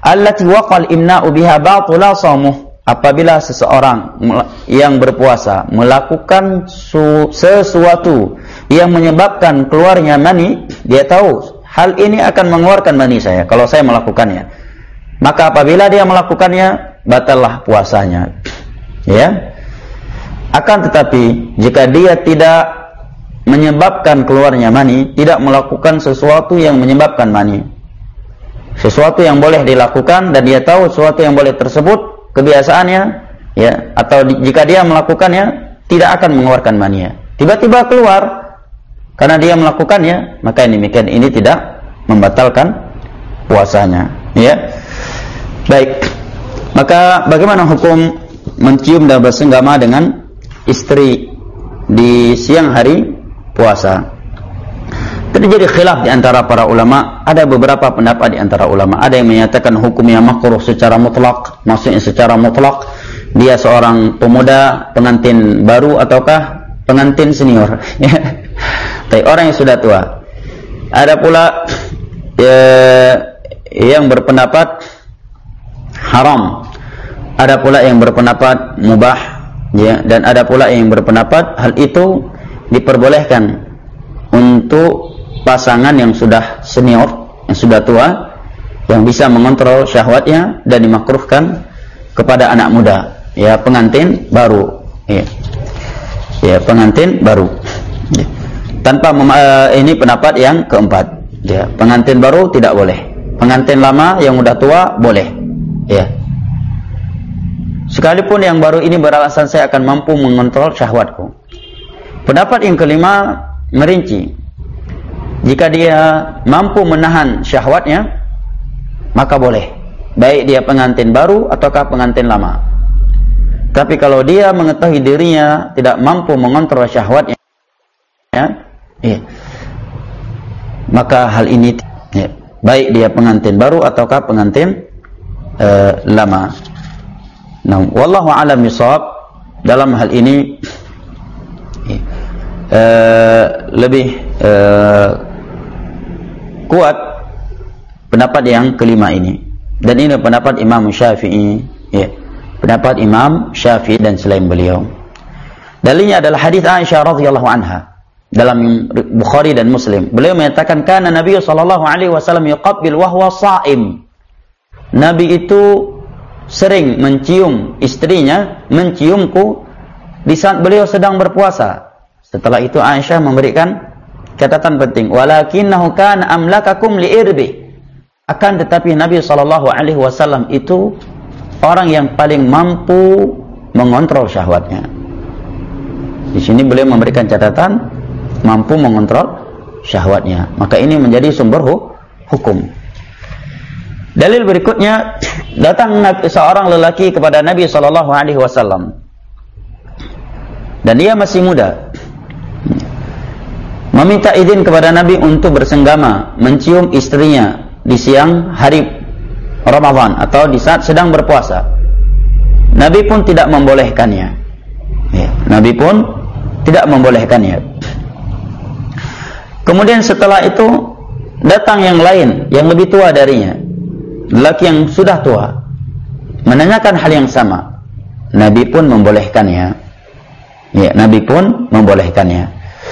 allati waqal imna'u biha batula shaumuh. Apabila seseorang yang berpuasa melakukan sesuatu yang menyebabkan keluarnya mani, dia tahu hal ini akan mengeluarkan mani saya kalau saya melakukannya. Maka apabila dia melakukannya, batallah puasanya. Ya. Akan tetapi jika dia tidak menyebabkan keluarnya mani, tidak melakukan sesuatu yang menyebabkan mani, sesuatu yang boleh dilakukan dan dia tahu sesuatu yang boleh tersebut kebiasaannya, ya, atau di, jika dia melakukannya tidak akan mengeluarkan mani, tiba-tiba keluar karena dia melakukannya, maka ini demikian ini tidak membatalkan puasanya, ya. Baik. Maka bagaimana hukum mencium dan bersenggama dengan istri di siang hari puasa? Terjadi khilaf di antara para ulama. Ada beberapa pendapat di antara ulama. Ada yang menyatakan hukumnya makruh secara mutlak. Maksudnya secara mutlak dia seorang pemuda pengantin baru ataukah pengantin senior. Tapi orang yang sudah tua. Ada pula ya, yang berpendapat haram. Ada pula yang berpendapat mubah, ya, dan ada pula yang berpendapat hal itu diperbolehkan untuk pasangan yang sudah senior, yang sudah tua, yang bisa mengontrol syahwatnya, dan dimakruhkan kepada anak muda, ya, pengantin baru, ya, ya pengantin baru, ya. Tanpa uh, ini pendapat yang keempat, ya, pengantin baru tidak boleh, pengantin lama yang udah tua boleh, ya. Sekalipun yang baru ini beralasan saya akan mampu mengontrol syahwatku. Pendapat yang kelima merinci. Jika dia mampu menahan syahwatnya, maka boleh. Baik dia pengantin baru ataukah pengantin lama. Tapi kalau dia mengetahui dirinya tidak mampu mengontrol syahwatnya, ya, ya, maka hal ini, ya, baik dia pengantin baru ataukah pengantin uh, lama. Nah, wallahu a'lam bishawab. Dalam hal ini ya, uh, lebih uh, kuat pendapat yang kelima ini, dan ini pendapat Imam Syafi'i, ya, pendapat Imam Syafi'i dan selain beliau. Dalilnya adalah hadis Aisyah radhiyallahu anha dalam Bukhari dan Muslim. Beliau menyatakan kana Nabi sallallahu alaihi wasallam yuqabbil wa huwa sha'im. Nabi itu sering mencium istrinya, menciumku di saat beliau sedang berpuasa. Setelah itu Aisyah memberikan catatan penting, walakinnahu kana amlakakum liirbi. Akan tetapi Nabi sallallahu alaihi wasallam itu orang yang paling mampu mengontrol syahwatnya. Di sini beliau memberikan catatan mampu mengontrol syahwatnya. Maka ini menjadi sumber hukum. Dalil berikutnya, datang seorang lelaki kepada Nabi sallallahu alaihi wasallam dan dia masih muda, meminta izin kepada Nabi untuk bersenggama, mencium istrinya di siang hari Ramadan atau di saat sedang berpuasa. Nabi pun tidak membolehkannya, ya, Nabi pun tidak membolehkannya. Kemudian setelah itu datang yang lain yang lebih tua darinya, lelaki yang sudah tua, menanyakan hal yang sama. Nabi pun membolehkannya, ya, Nabi pun membolehkannya.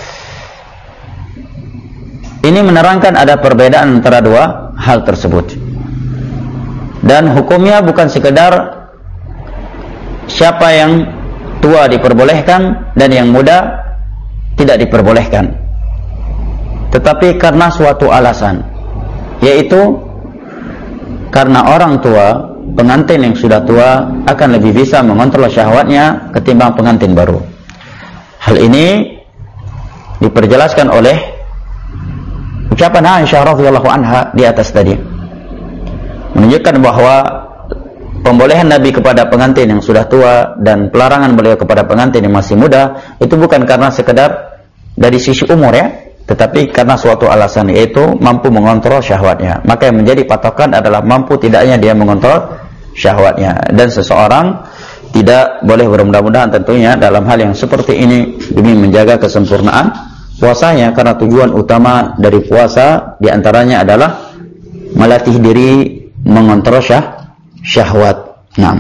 Ini menerangkan ada perbedaan antara dua hal tersebut. Dan hukumnya bukan sekedar siapa yang tua diperbolehkan dan yang muda tidak diperbolehkan. Tetapi karena suatu alasan, yaitu karena orang tua, pengantin yang sudah tua akan lebih bisa mengontrol syahwatnya ketimbang pengantin baru. Hal ini diperjelaskan oleh ucapan Aisyah radhiyallahu anha di atas tadi, menunjukkan bahwa pembolehan Nabi kepada pengantin yang sudah tua dan pelarangan beliau kepada pengantin yang masih muda itu bukan karena sekedar dari sisi umur, ya, tetapi karena suatu alasan, yaitu mampu mengontrol syahwatnya. Maka yang menjadi patokan adalah mampu tidaknya dia mengontrol syahwatnya. Dan seseorang tidak boleh bermudah-mudahan tentunya dalam hal yang seperti ini demi menjaga kesempurnaan puasanya, karena tujuan utama dari puasa diantaranya adalah melatih diri mengontrol syah, syahwat. Nah,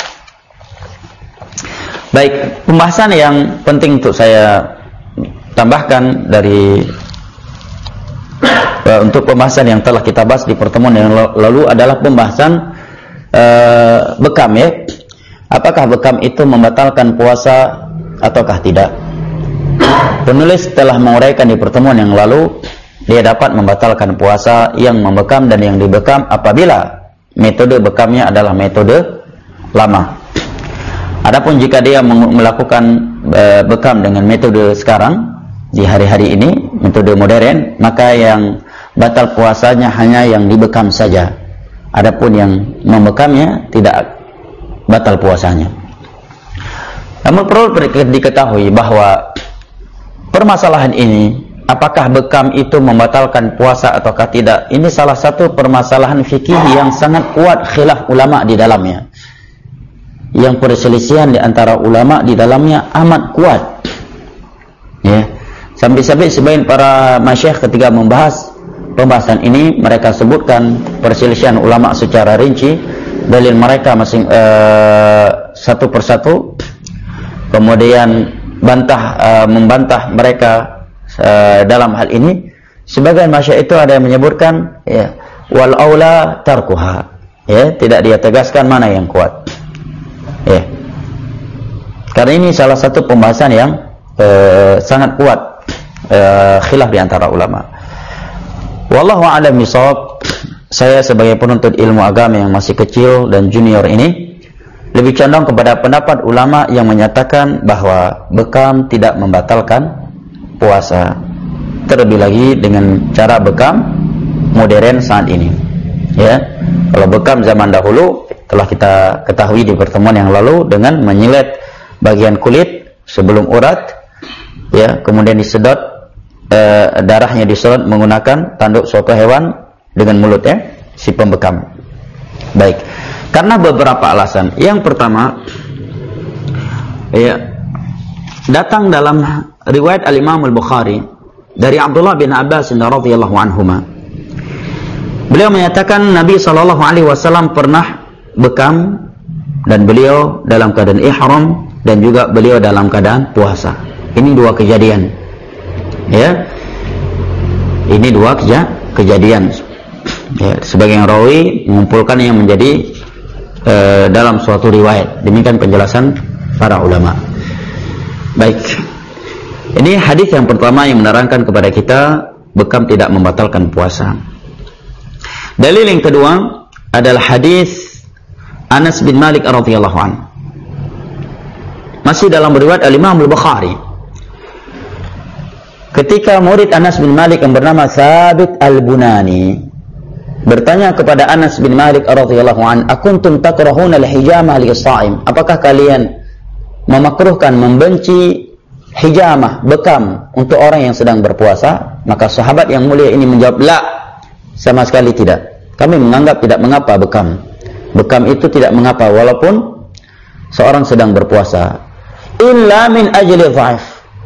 baik, pembahasan yang penting untuk saya tambahkan dari uh, untuk pembahasan yang telah kita bahas di pertemuan yang lalu adalah pembahasan uh, bekam, ya. Apakah bekam itu membatalkan puasa ataukah tidak? Penulis telah menguraikan di pertemuan yang lalu, dia dapat membatalkan puasa yang membekam dan yang dibekam apabila metode bekamnya adalah metode lama. Adapun jika dia melakukan e, bekam dengan metode sekarang di hari-hari ini, metode modern, maka yang batal puasanya hanya yang dibekam saja. Adapun yang membekamnya tidak batal puasanya. Namun perlu diketahui bahwa permasalahan ini, apakah bekam itu membatalkan puasa ataukah tidak, ini salah satu permasalahan fikih yang sangat kuat khilaf ulama di dalamnya. Yang perselisihan di antara ulama di dalamnya amat kuat. Ya. Sampai-sampai sebagian para masyayikh ketika membahas pembahasan ini, mereka sebutkan perselisihan ulama secara rinci, dalil mereka masing uh, satu persatu, kemudian bantah uh, membantah mereka uh, dalam hal ini. Sebagian masyayikh itu ada yang menyebutkan, ya, wal aula tarkuha, ya, tidak dia tegaskan mana yang kuat, ya. Karena ini salah satu pembahasan yang uh, sangat kuat uh, khilaf di antara ulama. Wallahu a'lam bishawab. Saya sebagai penuntut ilmu agama yang masih kecil dan junior ini lebih condong kepada pendapat ulama yang menyatakan bahwa bekam tidak membatalkan puasa. Terlebih lagi dengan cara bekam modern saat ini. Ya, kalau bekam zaman dahulu telah kita ketahui di pertemuan yang lalu dengan menyilet bagian kulit sebelum urat, ya, kemudian disedot, eh, darahnya disedot menggunakan tanduk suatu hewan dengan mulutnya si pembekam. Baik. Karena beberapa alasan. Yang pertama, ya, datang dalam riwayat Al-Imam Al-Bukhari dari Abdullah bin Abbas radhiyallahu anhuma. Beliau menyatakan Nabi sallallahu alaihi wasallam pernah bekam dan beliau dalam keadaan ihram dan juga beliau dalam keadaan puasa. Ini dua kejadian. Ya. Ini dua keja kejadian. Ya, sebagian rawi mengumpulkan yang menjadi Uh, dalam suatu riwayat. Demikian penjelasan para ulama. Baik, ini hadis yang pertama yang menerangkan kepada kita bekam tidak membatalkan puasa. Dalil yang kedua adalah hadis Anas bin Malik radhiyallahu anhu, masih dalam riwayat Al-Imam Al-Bukhari. Ketika murid Anas bin Malik yang bernama Thabit Al-Bunani bertanya kepada Anas bin Malik radhiyallahu an, "Akuntum takrahuna al-hijamah lis-sha'im?" Apakah kalian memakruhkan, membenci hijamah, bekam untuk orang yang sedang berpuasa? Maka sahabat yang mulia ini menjawab, "La, sama sekali tidak. Kami menganggap tidak mengapa bekam. Bekam itu tidak mengapa walaupun seorang sedang berpuasa. Illa min ajli dha'if."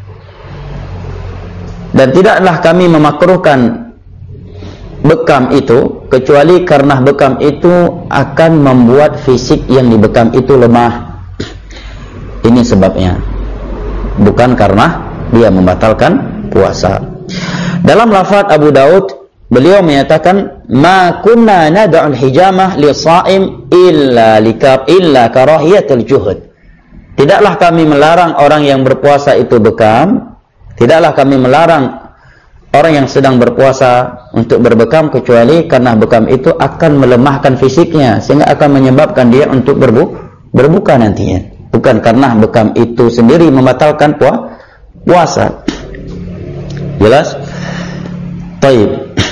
Dan tidaklah kami memakruhkan bekam itu kecuali karena bekam itu akan membuat fisik yang dibekam itu lemah. Ini sebabnya, bukan karena dia membatalkan puasa. Dalam lafaz Abu Daud, beliau menyatakan, "Ma kunna nad'ul hijamah lis-sha'im illa likab illa karahiyatul juhud." Tidaklah kami melarang orang yang berpuasa itu bekam, tidaklah kami melarang orang yang sedang berpuasa untuk berbekam kecuali karena bekam itu akan melemahkan fisiknya sehingga akan menyebabkan dia untuk berbu berbuka nantinya, bukan karena bekam itu sendiri membatalkan pua puasa. Jelas? Baik.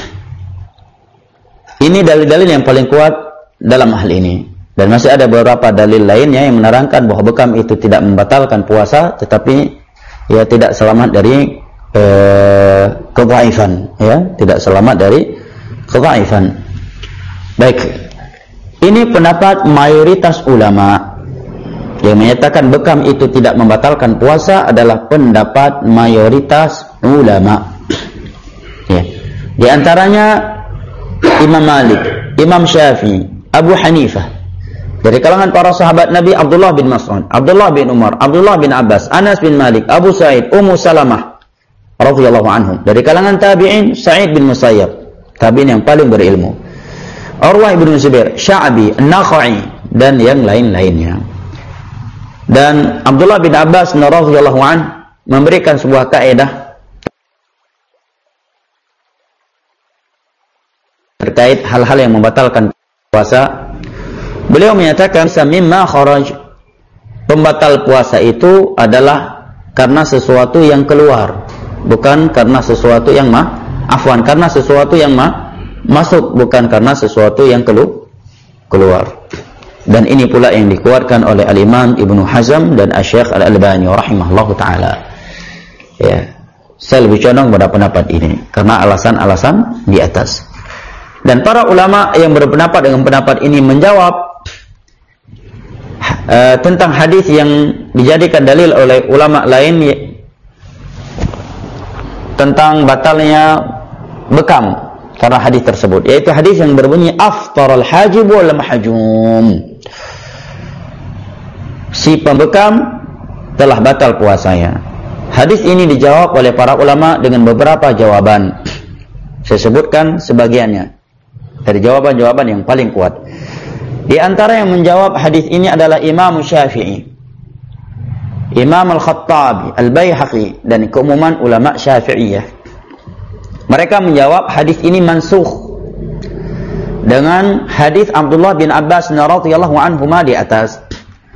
Ini dalil-dalil yang paling kuat dalam hal ini, dan masih ada beberapa dalil lainnya yang menerangkan bahwa bekam itu tidak membatalkan puasa, tetapi ya tidak selamat dari Eh, kedhaifan, ya, tidak selamat dari kedhaifan. Baik, ini pendapat mayoritas ulama yang menyatakan bekam itu tidak membatalkan puasa adalah pendapat mayoritas ulama. Ya. Di antaranya Imam Malik, Imam Syafi'i, Abu Hanifah. Dari kalangan para sahabat Nabi, Abdullah bin Mas'ud, Abdullah bin Umar, Abdullah bin Abbas, Anas bin Malik, Abu Sa'id, Ummu Salamah radhiyallahu anhum. Dari kalangan tabi'in, Sa'id bin Musayyab, tabi'in yang paling berilmu. Urwah bin Zubair, Sya'bi, An-Nakhai, dan yang lain-lainnya. Dan Abdullah bin Abbas radhiyallahu anhu memberikan sebuah kaidah terkait hal-hal yang membatalkan puasa. Beliau menyatakan mimma kharaj, pembatal puasa itu adalah karena sesuatu yang keluar, bukan karena sesuatu yang ma afwan karena sesuatu yang ma masuk, bukan karena sesuatu yang kelu keluar. Dan ini pula yang dikeluarkan oleh Al-Imam Ibnu Hazm dan Asy-Syaikh Al-Albani rahimahullahu taala. Ya, saya lebih condong pada pendapat ini karena alasan-alasan di atas. Dan para ulama yang berpendapat dengan pendapat ini menjawab uh, tentang hadis yang dijadikan dalil oleh ulama lain tentang batalnya bekam karena hadis tersebut, yaitu hadis yang berbunyi aftaral hajib wal mahjum. Si pembekam telah batal puasanya. Hadis ini dijawab oleh para ulama dengan beberapa jawaban. Saya sebutkan sebagiannya dari jawaban-jawaban yang paling kuat. Di antara yang menjawab hadis ini adalah Imam Syafi'i, Imam Al-Khattabi, Al-Baihaqi, dan keumuman ulama Syafi'iyah. Mereka menjawab hadis ini mansukh dengan hadis Abdullah bin Abbas radhiyallahu anhuma di atas.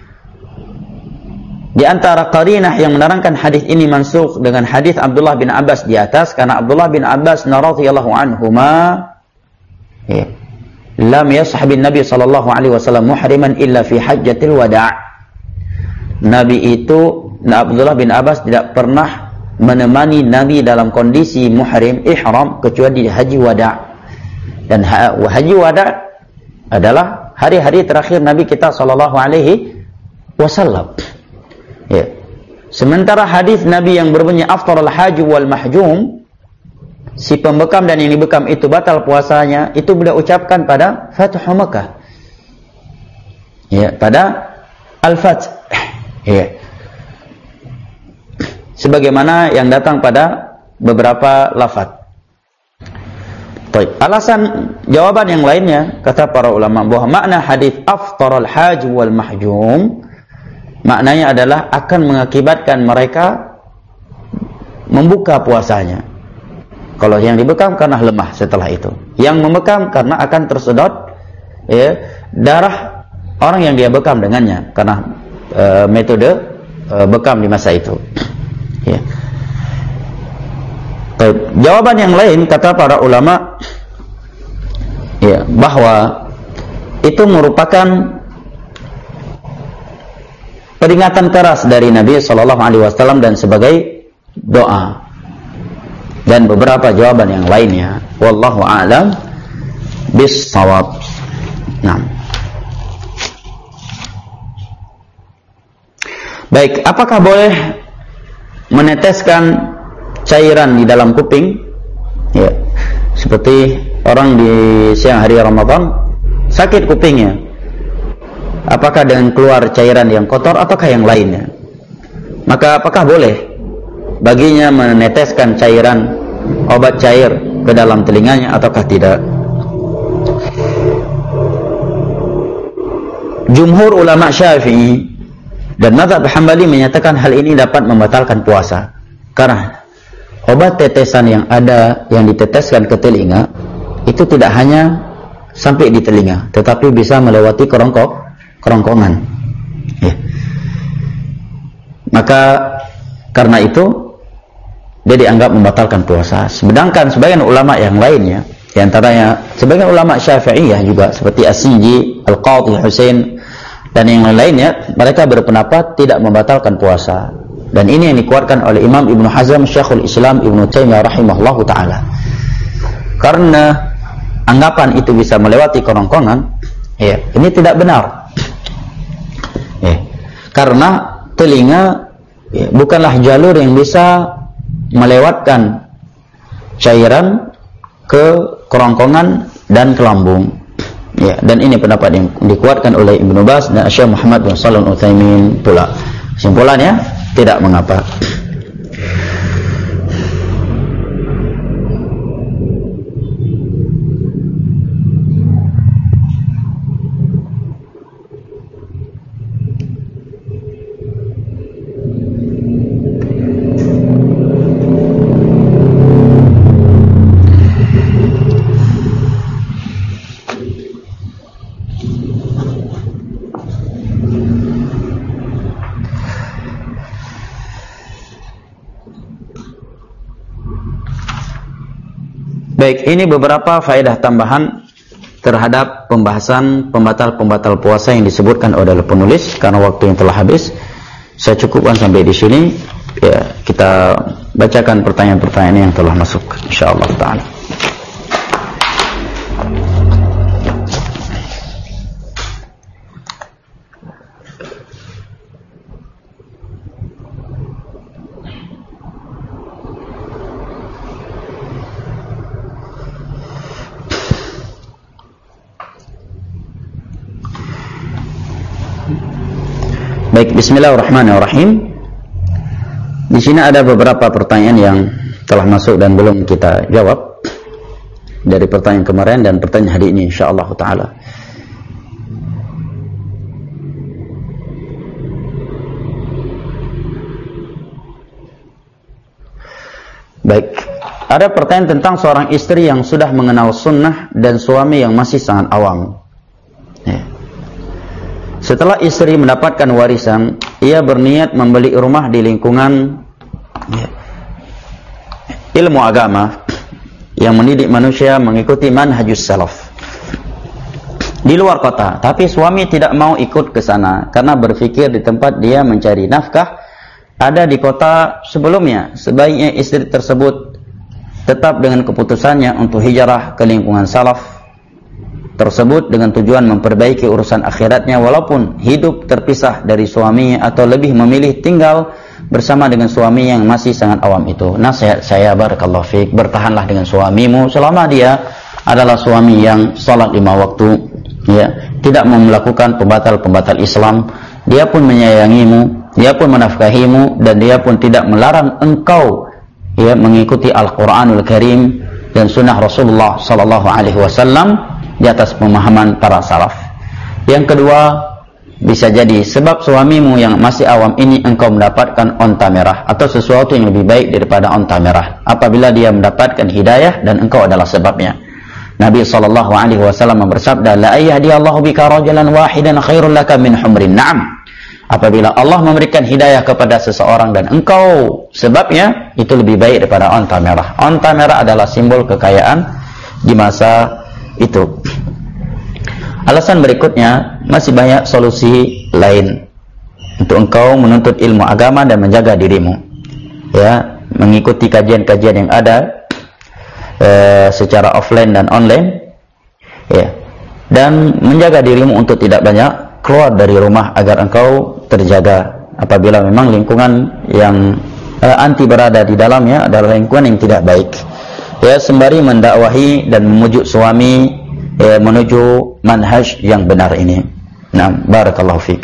Di antara qarinah yang menerangkan hadis ini mansukh dengan hadis Abdullah bin Abbas di atas, karena Abdullah bin Abbas radhiyallahu anhuma ya, lam yashabin Nabi sallallahu alaihi wasallam muhriman illa fi hajjatil wada'. Nabi itu, Abdullah bin Abbas tidak pernah menemani Nabi dalam kondisi muhrim ihram kecuali di haji wada'. Dan haji wada' adalah hari-hari terakhir Nabi kita sallallahu alaihi wasallam. Ya. Sementara hadis Nabi yang berbunyi aftarul haji wal mahjum, si pembekam dan yang dibekam itu batal puasanya, itu beliau ucapkan pada Fathu Makkah. Ya, pada Al-Fath. Ya. Sebagaimana yang datang pada beberapa lafaz. Baik, alasan jawaban yang lainnya kata para ulama bahwa makna hadis aftarul haji wal mahjum maknanya adalah akan mengakibatkan mereka membuka puasanya. Kalau yang dibekam karena lemah setelah itu, yang membekam karena akan tersedot ya, darah orang yang dia bekam dengannya karena e, metode e, bekam di masa itu. Ya. Baik, jawaban yang lain kata para ulama ya, bahwa itu merupakan peringatan keras dari Nabi sallallahu alaihi wasallam dan sebagai doa, dan beberapa jawaban yang lainnya. Wallahu a'lam bis-shawab. Nah. Baik, apakah boleh meneteskan cairan di dalam kuping? Ya. Seperti orang di siang hari Ramadan sakit kupingnya. Apakah dengan keluar cairan yang kotor ataukah yang lainnya? Maka apakah boleh baginya meneteskan cairan obat cair ke dalam telinganya ataukah tidak? Jumhur ulama Syafi'i dan mazhab Hambali menyatakan hal ini dapat membatalkan puasa, karena obat tetesan yang ada yang diteteskan ke telinga itu tidak hanya sampai di telinga, tetapi bisa melewati kerongkok kerongkongan. Ya. Maka karena itu dia dianggap membatalkan puasa. Sedangkan sebagian ulama yang lainnya, di antaranya sebagian ulama Syafi'iyah juga seperti As-Siji, Al-Qadhi Husain dan yang lainnya, mereka berpendapat tidak membatalkan puasa. Dan ini yang dikeluarkan oleh Imam Ibnu Hazm, Syekhul Islam Ibnu Taimiyah rahimahullahu taala. Karena anggapan itu bisa melewati kerongkongan, ya, ini tidak benar. Ya, karena telinga ya, bukanlah jalur yang bisa melewatkan cairan ke kerongkongan dan ke lambung. Ya, dan ini pendapat yang dikuatkan oleh Ibnu Baz dan Syekh Muhammad bin Shalih Al-Utsaimin pula. Kesimpulannya, tidak mengapa. Baik, ini beberapa faedah tambahan terhadap pembahasan pembatal-pembatal puasa yang disebutkan oleh penulis. Karena waktu yang telah habis, saya cukupkan sampai di sini. Ya, kita bacakan pertanyaan-pertanyaan yang telah masuk, insyaallah taala. Baik, bismillahirrahmanirrahim. Di sini ada beberapa pertanyaan yang telah masuk dan belum kita jawab dari pertanyaan kemarin dan pertanyaan hari ini, insyaallah taala. Baik, ada pertanyaan tentang seorang istri yang sudah mengenal sunnah dan suami yang masih sangat awam. Ya. Setelah istri mendapatkan warisan, ia berniat membeli rumah di lingkungan ya, ilmu agama yang mendidik manusia mengikuti manhajus salaf di luar kota. Tapi suami tidak mau ikut ke sana karena berpikir di tempat dia mencari nafkah ada di kota sebelumnya. Sebaiknya istri tersebut tetap dengan keputusannya untuk hijrah ke lingkungan salaf tersebut dengan tujuan memperbaiki urusan akhiratnya walaupun hidup terpisah dari suaminya, atau lebih memilih tinggal bersama dengan suami yang masih sangat awam itu. Nasihat saya, barakallahu fiik, bertahanlah dengan suamimu selama dia adalah suami yang salat lima waktu, ya, tidak melakukan pembatal-pembatal Islam. Dia pun menyayangimu, dia pun menafkahimu, dan dia pun tidak melarang engkau ya mengikuti Al-Qur'anul Karim dan sunnah Rasulullah sallallahu alaihi wasallam di atas pemahaman para salaf. Yang kedua, bisa jadi sebab suamimu yang masih awam ini engkau mendapatkan onta merah atau sesuatu yang lebih baik daripada onta merah apabila dia mendapatkan hidayah dan engkau adalah sebabnya. Nabi sallallahu alaihi wasallam bersabda, la yahdiyallahu bika rajulan wahidan khairul laka min humrin na'am. Apabila Allah memberikan hidayah kepada seseorang dan engkau sebabnya, itu lebih baik daripada onta merah. Onta merah adalah simbol kekayaan di masa itu. Alasan berikutnya, masih banyak solusi lain untuk engkau menuntut ilmu agama dan menjaga dirimu, ya, mengikuti kajian-kajian yang ada e, secara offline dan online, ya, dan menjaga dirimu untuk tidak banyak keluar dari rumah agar engkau terjaga apabila memang lingkungan yang e, anti berada di dalamnya adalah lingkungan yang tidak baik. Ya, sembari mendakwahi dan memujuk suami ya, menuju manhaj yang benar ini. Nah, barakallahu fiik.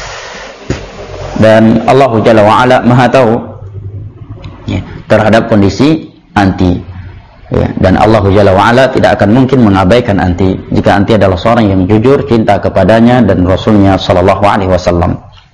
Dan Allah Jalla wa Ala Maha tahu ya, terhadap kondisi anti. Ya, dan Allah Jalla wa Ala tidak akan mungkin mengabaikan anti jika anti adalah seorang yang jujur cinta kepadanya dan Rasulnya sallallahu alaihi wasallam.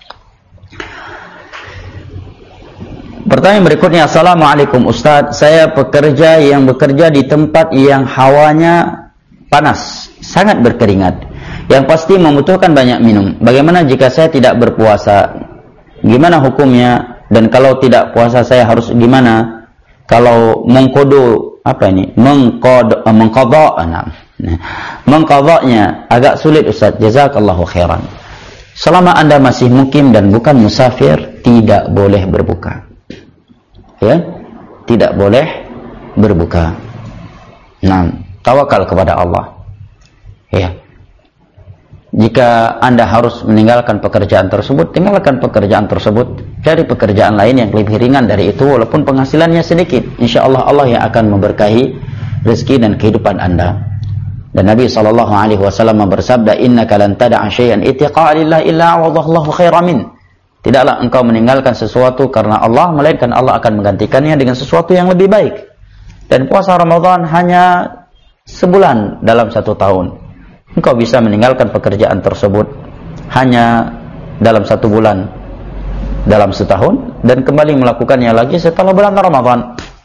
Pertanyaan berikutnya, assalamualaikum Ustaz, saya pekerja yang bekerja di tempat yang hawanya panas, sangat berkeringat, yang pasti membutuhkan banyak minum. Bagaimana jika saya tidak berpuasa? Gimana hukumnya? Dan kalau tidak puasa saya harus gimana? Kalau mengkodo apa ini? Mengkod mengqadha, nah, mengqadhanya agak sulit Ustaz. Jazakallahu khairan. Selama Anda masih mukim dan bukan musafir, tidak boleh berbuka. Ya, tidak boleh berbuka. Nah, tawakal kepada Allah. Ya. Jika Anda harus meninggalkan pekerjaan tersebut, tinggalkan pekerjaan tersebut, cari pekerjaan lain yang lebih ringan dari itu walaupun penghasilannya sedikit. Insya Allah Allah yang akan memberkahi rezeki dan kehidupan Anda. Dan Nabi sallallahu alaihi wasallam bersabda, "Innaka lan tad'a syai'an ittiqa'a lillah illa 'awadallahu khairan min." Tidaklah engkau meninggalkan sesuatu karena Allah, melainkan Allah akan menggantikannya dengan sesuatu yang lebih baik. Dan puasa Ramadan hanya sebulan dalam satu tahun. Engkau bisa meninggalkan pekerjaan tersebut hanya dalam satu bulan dalam setahun dan kembali melakukannya lagi setelah bulan Ramadan.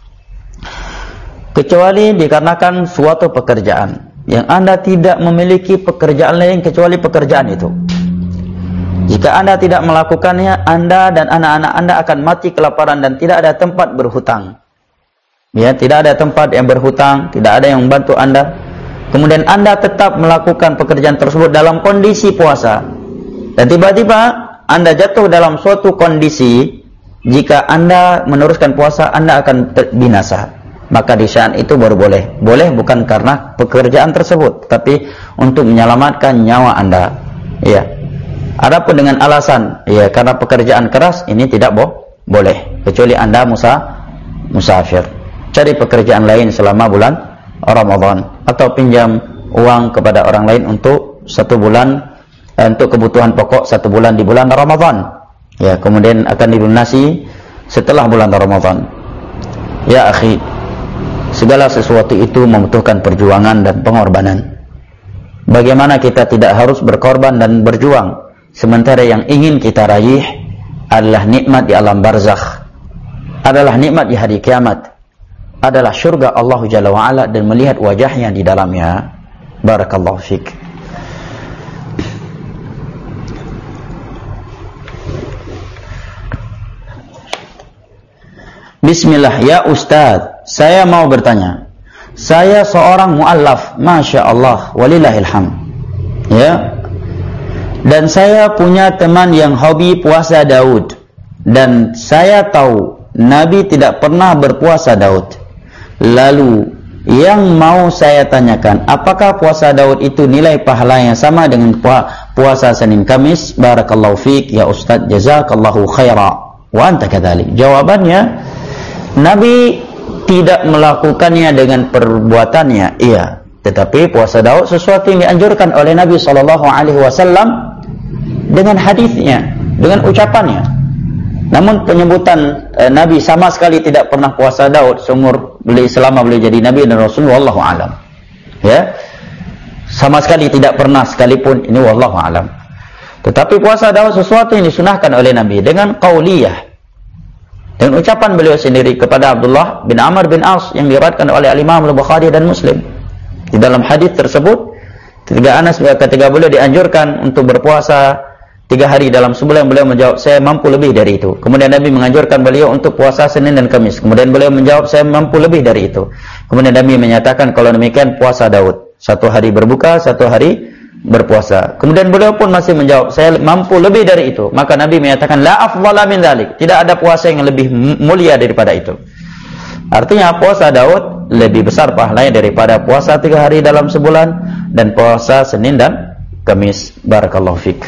Kecuali dikarenakan suatu pekerjaan yang Anda tidak memiliki pekerjaan lain kecuali pekerjaan itu. Jika Anda tidak melakukannya, Anda dan anak-anak Anda akan mati kelaparan dan tidak ada tempat berhutang. Ya, tidak ada tempat yang berhutang, tidak ada yang membantu Anda. Kemudian Anda tetap melakukan pekerjaan tersebut dalam kondisi puasa. Dan tiba-tiba Anda jatuh dalam suatu kondisi, jika Anda meneruskan puasa, Anda akan binasa. Maka di saat itu baru boleh. Boleh bukan karena pekerjaan tersebut, tapi untuk menyelamatkan nyawa Anda. Ya. Adapun dengan alasan, ya karena pekerjaan keras, ini tidak boh, boleh. Kecuali Anda musa, musafir. Cari pekerjaan lain selama bulan Ramadan. Atau pinjam uang kepada orang lain untuk satu bulan, eh, untuk kebutuhan pokok satu bulan di bulan Ramadan. Ya, kemudian akan dilunasi setelah bulan Ramadan. Ya akhi, segala sesuatu itu membutuhkan perjuangan dan pengorbanan. Bagaimana kita tidak harus berkorban dan berjuang, sementara yang ingin kita raih adalah nikmat di alam barzakh, adalah nikmat di hari kiamat, adalah syurga Allah Jalla wa'ala dan melihat wajahnya di dalamnya. Barakallahu fik. Bismillah, ya Ustaz, saya mau bertanya. Saya seorang muallaf, Masya Allah, walillahilham. Ya. Dan saya punya teman yang hobi puasa Daud. Dan saya tahu Nabi tidak pernah berpuasa Daud. Lalu yang mau saya tanyakan, apakah puasa Daud itu nilai pahala yang sama dengan puasa Senin Kamis? Barakallahu fiik ya Ustaz, jazakallahu khaira. Wa anta kadzalik. Jawabannya, Nabi tidak melakukannya dengan perbuatannya, iya. Tetapi puasa Daud sesuatu yang dianjurkan oleh Nabi sallallahu alaihi wasallam dengan hadisnya, dengan ucapannya. Namun penyebutan eh, Nabi sama sekali tidak pernah puasa Daud seumur beliau selama beliau jadi Nabi dan Rasul, wallahu alam. Ya. Sama sekali tidak pernah sekalipun, ini wallahu alam. Tetapi puasa Daud sesuatu yang disunahkan oleh Nabi dengan qauliyah. Dan ucapan beliau sendiri kepada Abdullah bin Amr bin As yang diriwayatkan oleh Al-Imam Al-Bukhari dan Muslim. Di dalam hadis tersebut, ketika Anas ketika beliau dianjurkan untuk berpuasa tiga hari dalam sebulan, beliau menjawab, saya mampu lebih dari itu. Kemudian Nabi menganjurkan beliau untuk puasa Senin dan Kamis. Kemudian beliau menjawab, saya mampu lebih dari itu. Kemudian Nabi menyatakan, kalau demikian puasa Daud, satu hari berbuka, satu hari berpuasa. Kemudian beliau pun masih menjawab, saya mampu lebih dari itu. Maka Nabi menyatakan, la afdhala min dzalik, tidak ada puasa yang lebih mulia daripada itu. Artinya puasa Daud lebih besar pahalanya daripada puasa tiga hari dalam sebulan dan puasa Senin dan Kamis. Barakallahu fik.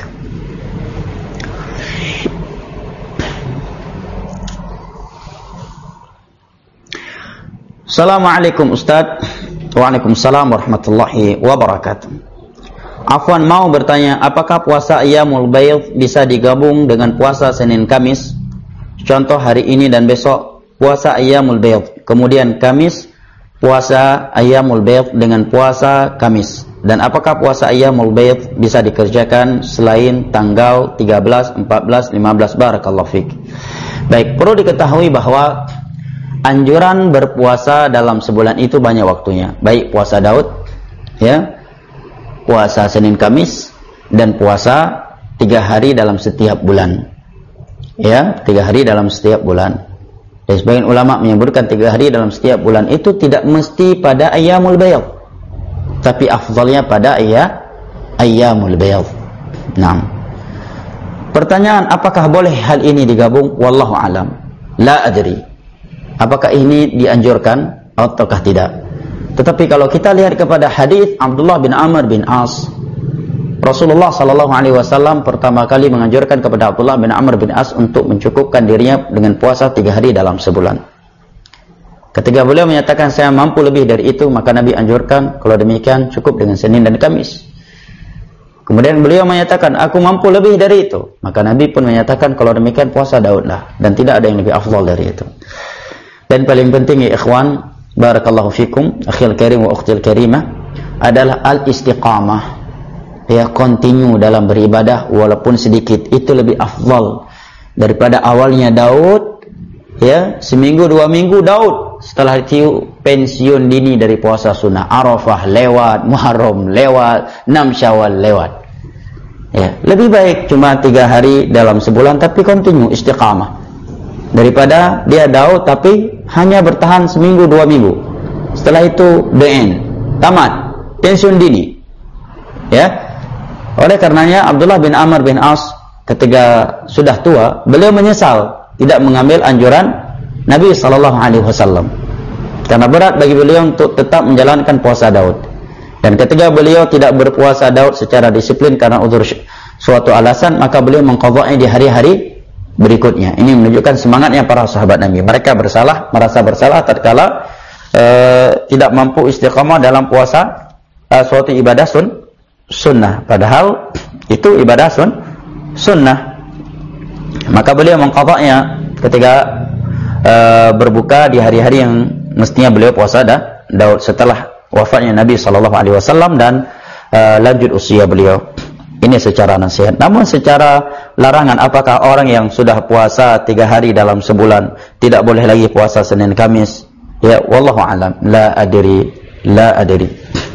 Assalamualaikum Ustaz. Waalaikumsalam warahmatullahi wabarakatuh. Afwan, mau bertanya, apakah puasa Ayyamul Bayd bisa digabung dengan puasa Senin Kamis? Contoh hari ini dan besok puasa Ayyamul Bayd, kemudian Kamis puasa Ayyamul Bayd dengan puasa Kamis. Dan apakah puasa Ayyamul Bayd bisa dikerjakan selain tanggal tiga belas, empat belas, lima belas? Barakallahu fik. Baik, perlu diketahui bahwa anjuran berpuasa dalam sebulan itu banyak waktunya. Baik puasa Daud, ya, puasa Senin Kamis, dan puasa tiga hari dalam setiap bulan. Ya, tiga hari dalam setiap bulan. Dan sebagian ulama menyebutkan tiga hari dalam setiap bulan itu tidak mesti pada Ayyamul Bayd, tapi afdalnya pada ayya, Ayyamul Bayd. Nah, pertanyaan, apakah boleh hal ini digabung? Wallahu alam. La adri. Apakah ini dianjurkan ataukah tidak? Tetapi kalau kita lihat kepada hadis Abdullah bin Amr bin As, Rasulullah sallallahu alaihi wasallam pertama kali menganjurkan kepada Abdullah bin Amr bin As untuk mencukupkan dirinya dengan puasa tiga hari dalam sebulan. Ketika beliau menyatakan saya mampu lebih dari itu, maka Nabi anjurkan kalau demikian cukup dengan Senin dan Kamis. Kemudian beliau menyatakan aku mampu lebih dari itu, maka Nabi pun menyatakan kalau demikian puasa Daudlah, dan tidak ada yang lebih afdal dari itu. Dan paling penting ya ikhwan, barakallahu fikum, akhil karim wa ukhtil karimah, adalah al-istiqamah, ya, continue dalam beribadah walaupun sedikit. Itu lebih afdal daripada awalnya Daud, ya, seminggu dua minggu Daud, setelah itu pensiun dini dari puasa sunnah. Arafah lewat, Muharram lewat, enam Syawal lewat. Ya, lebih baik cuma tiga hari dalam sebulan tapi continue istiqamah, daripada dia Daud tapi hanya bertahan seminggu dua minggu, setelah itu the end, tamat, pensiun dini. Ya, oleh karenanya Abdullah bin Amr bin As ketika sudah tua, beliau menyesal tidak mengambil anjuran Nabi sallallahu alaihi wasallam, karena berat bagi beliau untuk tetap menjalankan puasa Daud. Dan ketika beliau tidak berpuasa Daud secara disiplin karena uzur suatu alasan, maka beliau mengqadha'i di hari-hari berikutnya. Ini menunjukkan semangatnya para sahabat Nabi. Mereka bersalah, merasa bersalah tatkala uh, tidak mampu istiqamah dalam puasa uh, suatu ibadah sun, sunnah, padahal itu ibadah sun, sunnah. Maka beliau mengqadha'inya ketika uh, berbuka di hari-hari yang mestinya beliau puasa dah, Daud, setelah wafatnya Nabi sallallahu alaihi wasallam dan uh, lanjut usia beliau. Ini secara nasihat. Namun secara larangan, apakah orang yang sudah puasa tiga hari dalam sebulan tidak boleh lagi puasa Senin Kamis? Ya, wallahu alam, la adri, la adri.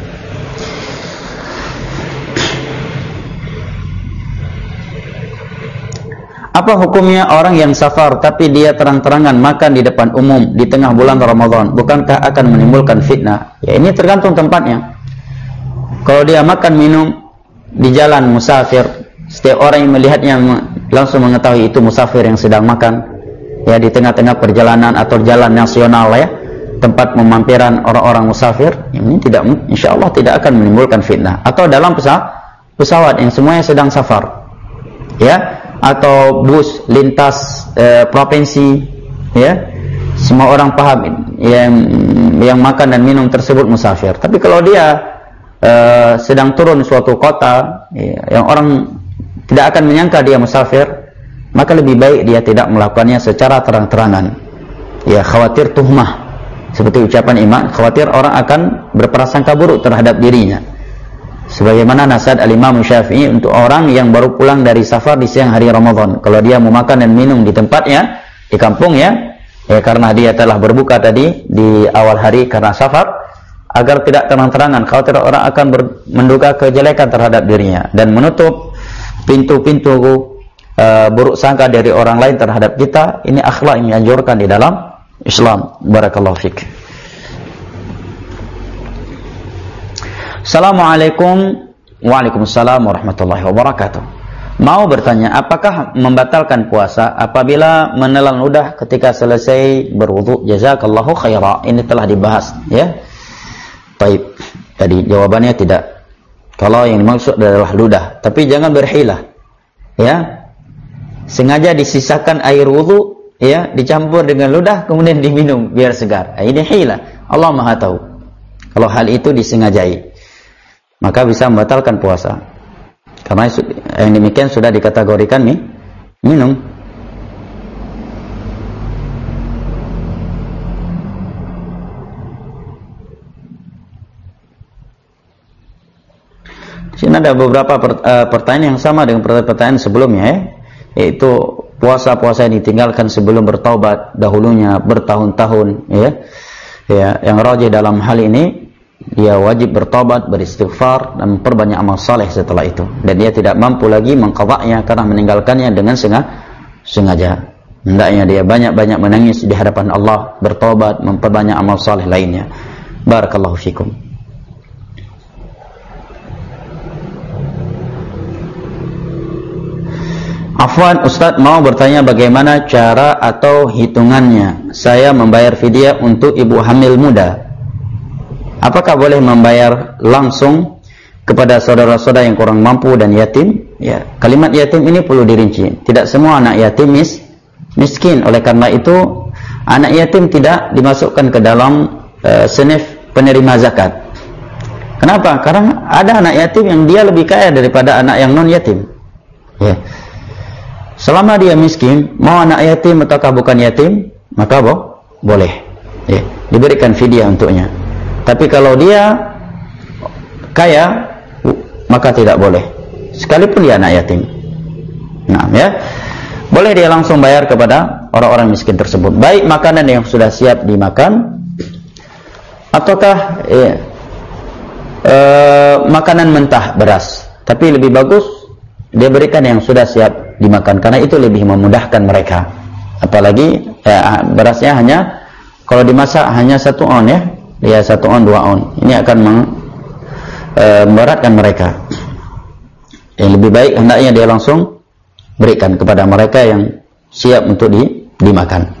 Apa hukumnya orang yang safar tapi dia terang-terangan makan di depan umum di tengah bulan Ramadan? Bukankah akan menimbulkan fitnah? Ya, ini tergantung tempatnya. Kalau dia makan minum di jalan musafir, setiap orang yang melihatnya langsung mengetahui itu musafir yang sedang makan, ya, di tengah-tengah perjalanan atau jalan nasional, ya, tempat memampiran orang-orang musafir, ini tidak, insya Allah tidak akan menimbulkan fitnah. Atau dalam pesawat, pesawat yang semuanya sedang safar, ya, atau bus lintas e, provinsi, ya, semua orang paham yang yang makan dan minum tersebut musafir. Tapi kalau dia e, sedang turun suatu kota, ya, yang orang tidak akan menyangka dia musafir, maka lebih baik dia tidak melakukannya secara terang-terangan. Ya, khawatir tuhmah, seperti ucapan imam, khawatir orang akan berprasangka buruk terhadap dirinya. Sebagaimana nasihat al-Imam Syafi'i untuk orang yang baru pulang dari safar di siang hari Ramadan, kalau dia mau makan dan minum di tempatnya, di kampungnya, ya, karena dia telah berbuka tadi di awal hari karena safar, agar tidak terang-terangan, khawatir orang akan menduga kejelekan terhadap dirinya dan menutup pintu-pintu uh, buruk sangka dari orang lain terhadap kita. Ini akhlak yang dianjurkan di dalam Islam. Barakallahu fiik. Assalamualaikum. Waalaikumsalam warahmatullahi wabarakatuh. Mau bertanya, apakah membatalkan puasa apabila menelan ludah ketika selesai berwudu? Jazakallahu khaira. Ini telah dibahas, ya. Baik. Tadi jawabannya tidak. Kalau yang dimaksud adalah ludah, tapi jangan berhilah, ya. Sengaja disisakan air wudu, ya, dicampur dengan ludah kemudian diminum biar segar. Ini hilah. Allah Maha tahu. Kalau hal itu disengajai, maka bisa membatalkan puasa. Karena yang demikian sudah dikategorikan nih minum. Di sini ada beberapa pertanyaan yang sama dengan pertanyaan sebelumnya, ya, yaitu puasa-puasa yang ditinggalkan sebelum bertaubat dahulunya bertahun-tahun, ya. Ya, yang rajih dalam hal ini, dia wajib bertobat, beristighfar dan memperbanyak amal saleh setelah itu, dan dia tidak mampu lagi mengqadha'nya karena meninggalkannya dengan sengaja. Hendaknya dia banyak-banyak menangis di hadapan Allah, bertobat, memperbanyak amal saleh lainnya. Barakallahu fikum. Afwan Ustaz, mau bertanya bagaimana cara atau hitungannya saya membayar fidyah untuk ibu hamil muda. Apakah boleh membayar langsung kepada saudara-saudara yang kurang mampu dan yatim? Ya, kalimat yatim ini perlu dirinci. Tidak semua anak yatim mis, miskin. Oleh karena itu, anak yatim tidak dimasukkan ke dalam uh, senif penerima zakat. Kenapa? Karena ada anak yatim yang dia lebih kaya daripada anak yang non yatim. Ya. Selama dia miskin, mau anak yatim ataukah bukan yatim, maka boh, boleh. Ya. Diberikan fidyah untuknya. Tapi kalau dia kaya, maka tidak boleh. Sekalipun dia anak yatim. Nah, ya. Boleh dia langsung bayar kepada orang-orang miskin tersebut. Baik makanan yang sudah siap dimakan, ataukah ya, e, makanan mentah, beras. Tapi lebih bagus dia berikan yang sudah siap dimakan, karena itu lebih memudahkan mereka. Apalagi ya, berasnya hanya kalau dimasak hanya satu on ya, ya satu on dua on. Ini akan meng, e, memberatkan mereka. Yang lebih baik hendaknya dia langsung berikan kepada mereka yang siap untuk di, dimakan.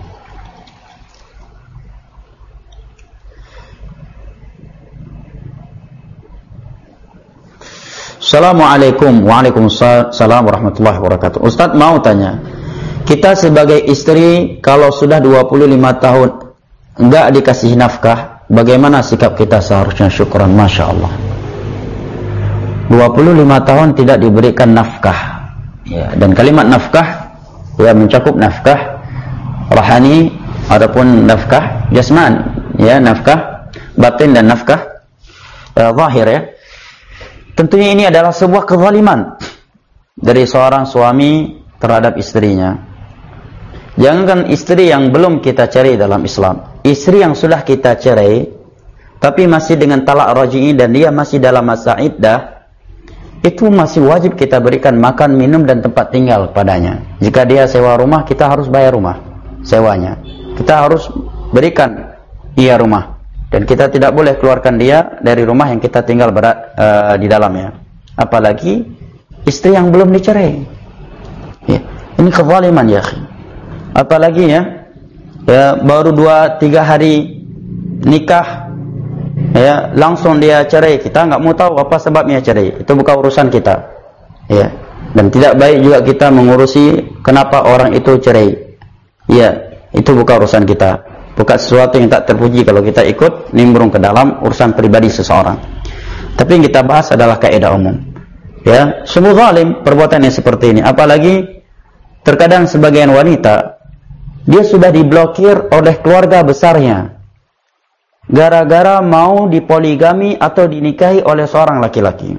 Assalamualaikum. Waalaikumsalam warahmatullahi wabarakatuh. Ustaz mau tanya, kita sebagai istri kalau sudah dua puluh lima tahun enggak dikasih nafkah, bagaimana sikap kita seharusnya? Syukran, Masya Allah. dua puluh lima tahun tidak diberikan nafkah ya, dan kalimat nafkah ya mencakup nafkah rohani ataupun nafkah jasman ya, nafkah batin dan nafkah uh, zahir ya. Tentunya ini adalah sebuah kezaliman dari seorang suami terhadap istrinya. Jangankan istri yang belum kita cerai dalam Islam, istri yang sudah kita cerai tapi masih dengan talak raj'i dan dia masih dalam masa iddah, itu masih wajib kita berikan makan, minum dan tempat tinggal padanya. Jika dia sewa rumah, kita harus bayar rumah sewanya. Kita harus berikan ia rumah. Dan kita tidak boleh keluarkan dia dari rumah yang kita tinggal berat, uh, di dalamnya. Apalagi istri yang belum dicerai. Ya. Ini kezaliman ya. Apalagi ya, ya baru dua tiga hari nikah, ya langsung dia cerai. Kita nggak mau tahu apa sebabnya cerai. Itu bukan urusan kita. Ya. Dan tidak baik juga kita mengurusi kenapa orang itu cerai. Ya, itu bukan urusan kita. Bukan sesuatu yang tak terpuji kalau kita ikut nimbrung ke dalam urusan pribadi seseorang. Tapi yang kita bahas adalah kaidah umum. Ya, sungguh zalim perbuatan yang seperti ini. Apalagi terkadang sebagian wanita dia sudah diblokir oleh keluarga besarnya gara-gara mau dipoligami atau dinikahi oleh seorang laki-laki.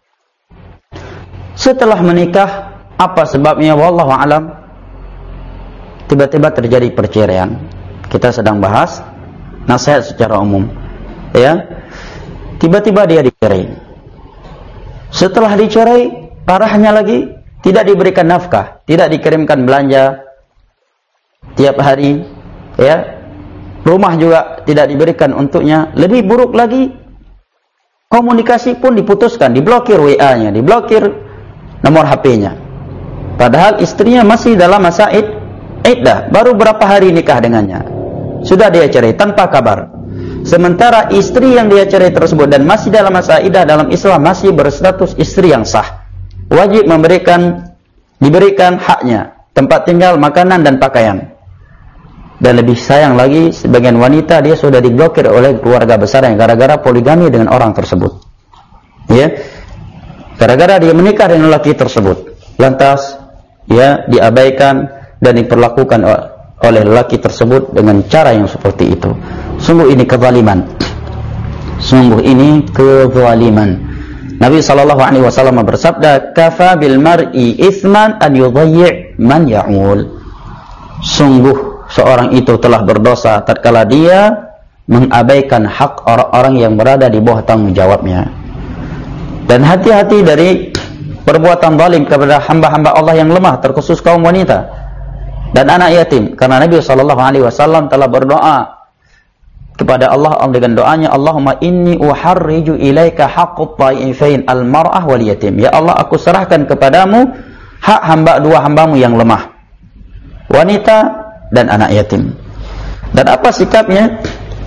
Setelah menikah, apa sebabnya? Wallahu alam. Tiba-tiba terjadi perceraian. Kita sedang bahas nasihat secara umum, ya. Tiba-tiba dia dicerai. Setelah dicerai, parahnya lagi tidak diberikan nafkah, tidak dikirimkan belanja tiap hari, ya. Rumah juga tidak diberikan untuknya. Lebih buruk lagi, komunikasi pun diputuskan, diblokir W A-nya, diblokir nomor H P-nya. Padahal istrinya masih dalam masa id, iddah, baru berapa hari nikah dengannya. Sudah dia cerai tanpa kabar. Sementara istri yang dia cerai tersebut dan masih dalam masa iddah dalam Islam masih berstatus istri yang sah. Wajib memberikan, diberikan haknya, tempat tinggal, makanan dan pakaian. Dan lebih sayang lagi, sebagian wanita dia sudah diblokir oleh keluarga besarnya gara-gara poligami dengan orang tersebut. Ya, gara-gara dia menikah dengan laki tersebut, lantas ya diabaikan dan diperlakukan oleh lelaki tersebut dengan cara yang seperti itu. Sungguh ini kezaliman. Sungguh ini kezaliman. Nabi sallallahu alaihi wasallam bersabda, "Kafa bil mar'i itsman an yudayyi' man ya'ul." Sungguh seorang itu telah berdosa tatkala dia mengabaikan hak orang-orang yang berada di bawah tanggung jawabnya. Dan hati-hati dari perbuatan zalim kepada hamba-hamba Allah yang lemah, terkhusus kaum wanita dan anak yatim, karena Nabi sallallahu alaihi wasallam telah berdoa kepada Allah dengan doanya, Allahumma inni uharriju ilaika haqqut ta'ifain al-mar'ah wal yatim. Ya Allah, aku serahkan kepadamu hak hamba dua hambamu yang lemah, wanita dan anak yatim. Dan apa sikapnya?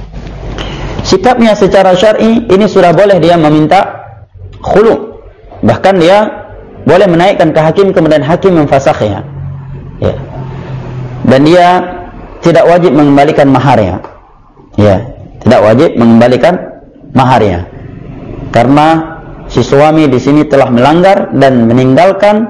Sikapnya secara syar'i ini sudah boleh dia meminta khulu, bahkan dia boleh menaikkan ke hakim kemudian hakim memfasakhnya. Ya. Dan dia tidak wajib mengembalikan maharnya. Ya, tidak wajib mengembalikan maharnya. Karena si suami di sini telah melanggar dan meninggalkan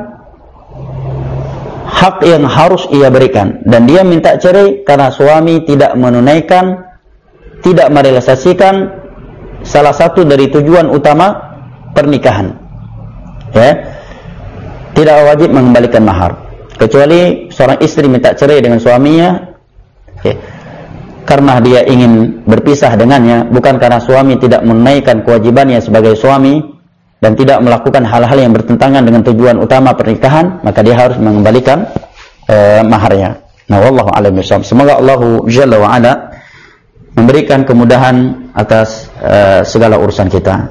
hak yang harus ia berikan, dan dia minta cerai karena suami tidak menunaikan, tidak merealisasikan salah satu dari tujuan utama pernikahan. Ya, tidak wajib mengembalikan mahar, kecuali seorang istri minta cerai dengan suaminya, ya, karena dia ingin berpisah dengannya, bukan karena suami tidak menunaikan kewajibannya sebagai suami dan tidak melakukan hal-hal yang bertentangan dengan tujuan utama pernikahan, maka dia harus mengembalikan uh, maharnya. Nah, wallahu a'lam bishawab. Semoga Allah Jalla wa Ala memberikan kemudahan atas uh, segala urusan kita.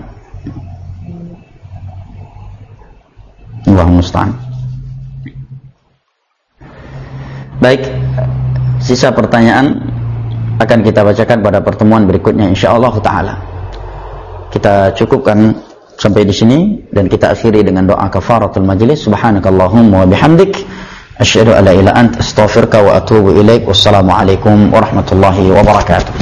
Allahu musta'an. Baik, sisa pertanyaan akan kita bacakan pada pertemuan berikutnya insyaallah taala. Kita cukupkan sampai di sini dan kita akhiri dengan doa kafaratul majlis. Subhanakallahumma wa bihamdik asyhadu an la ilaha illa anta astaghfiruka wa atubu ilaik. Wassalamu alaikum warahmatullahi wabarakatuh.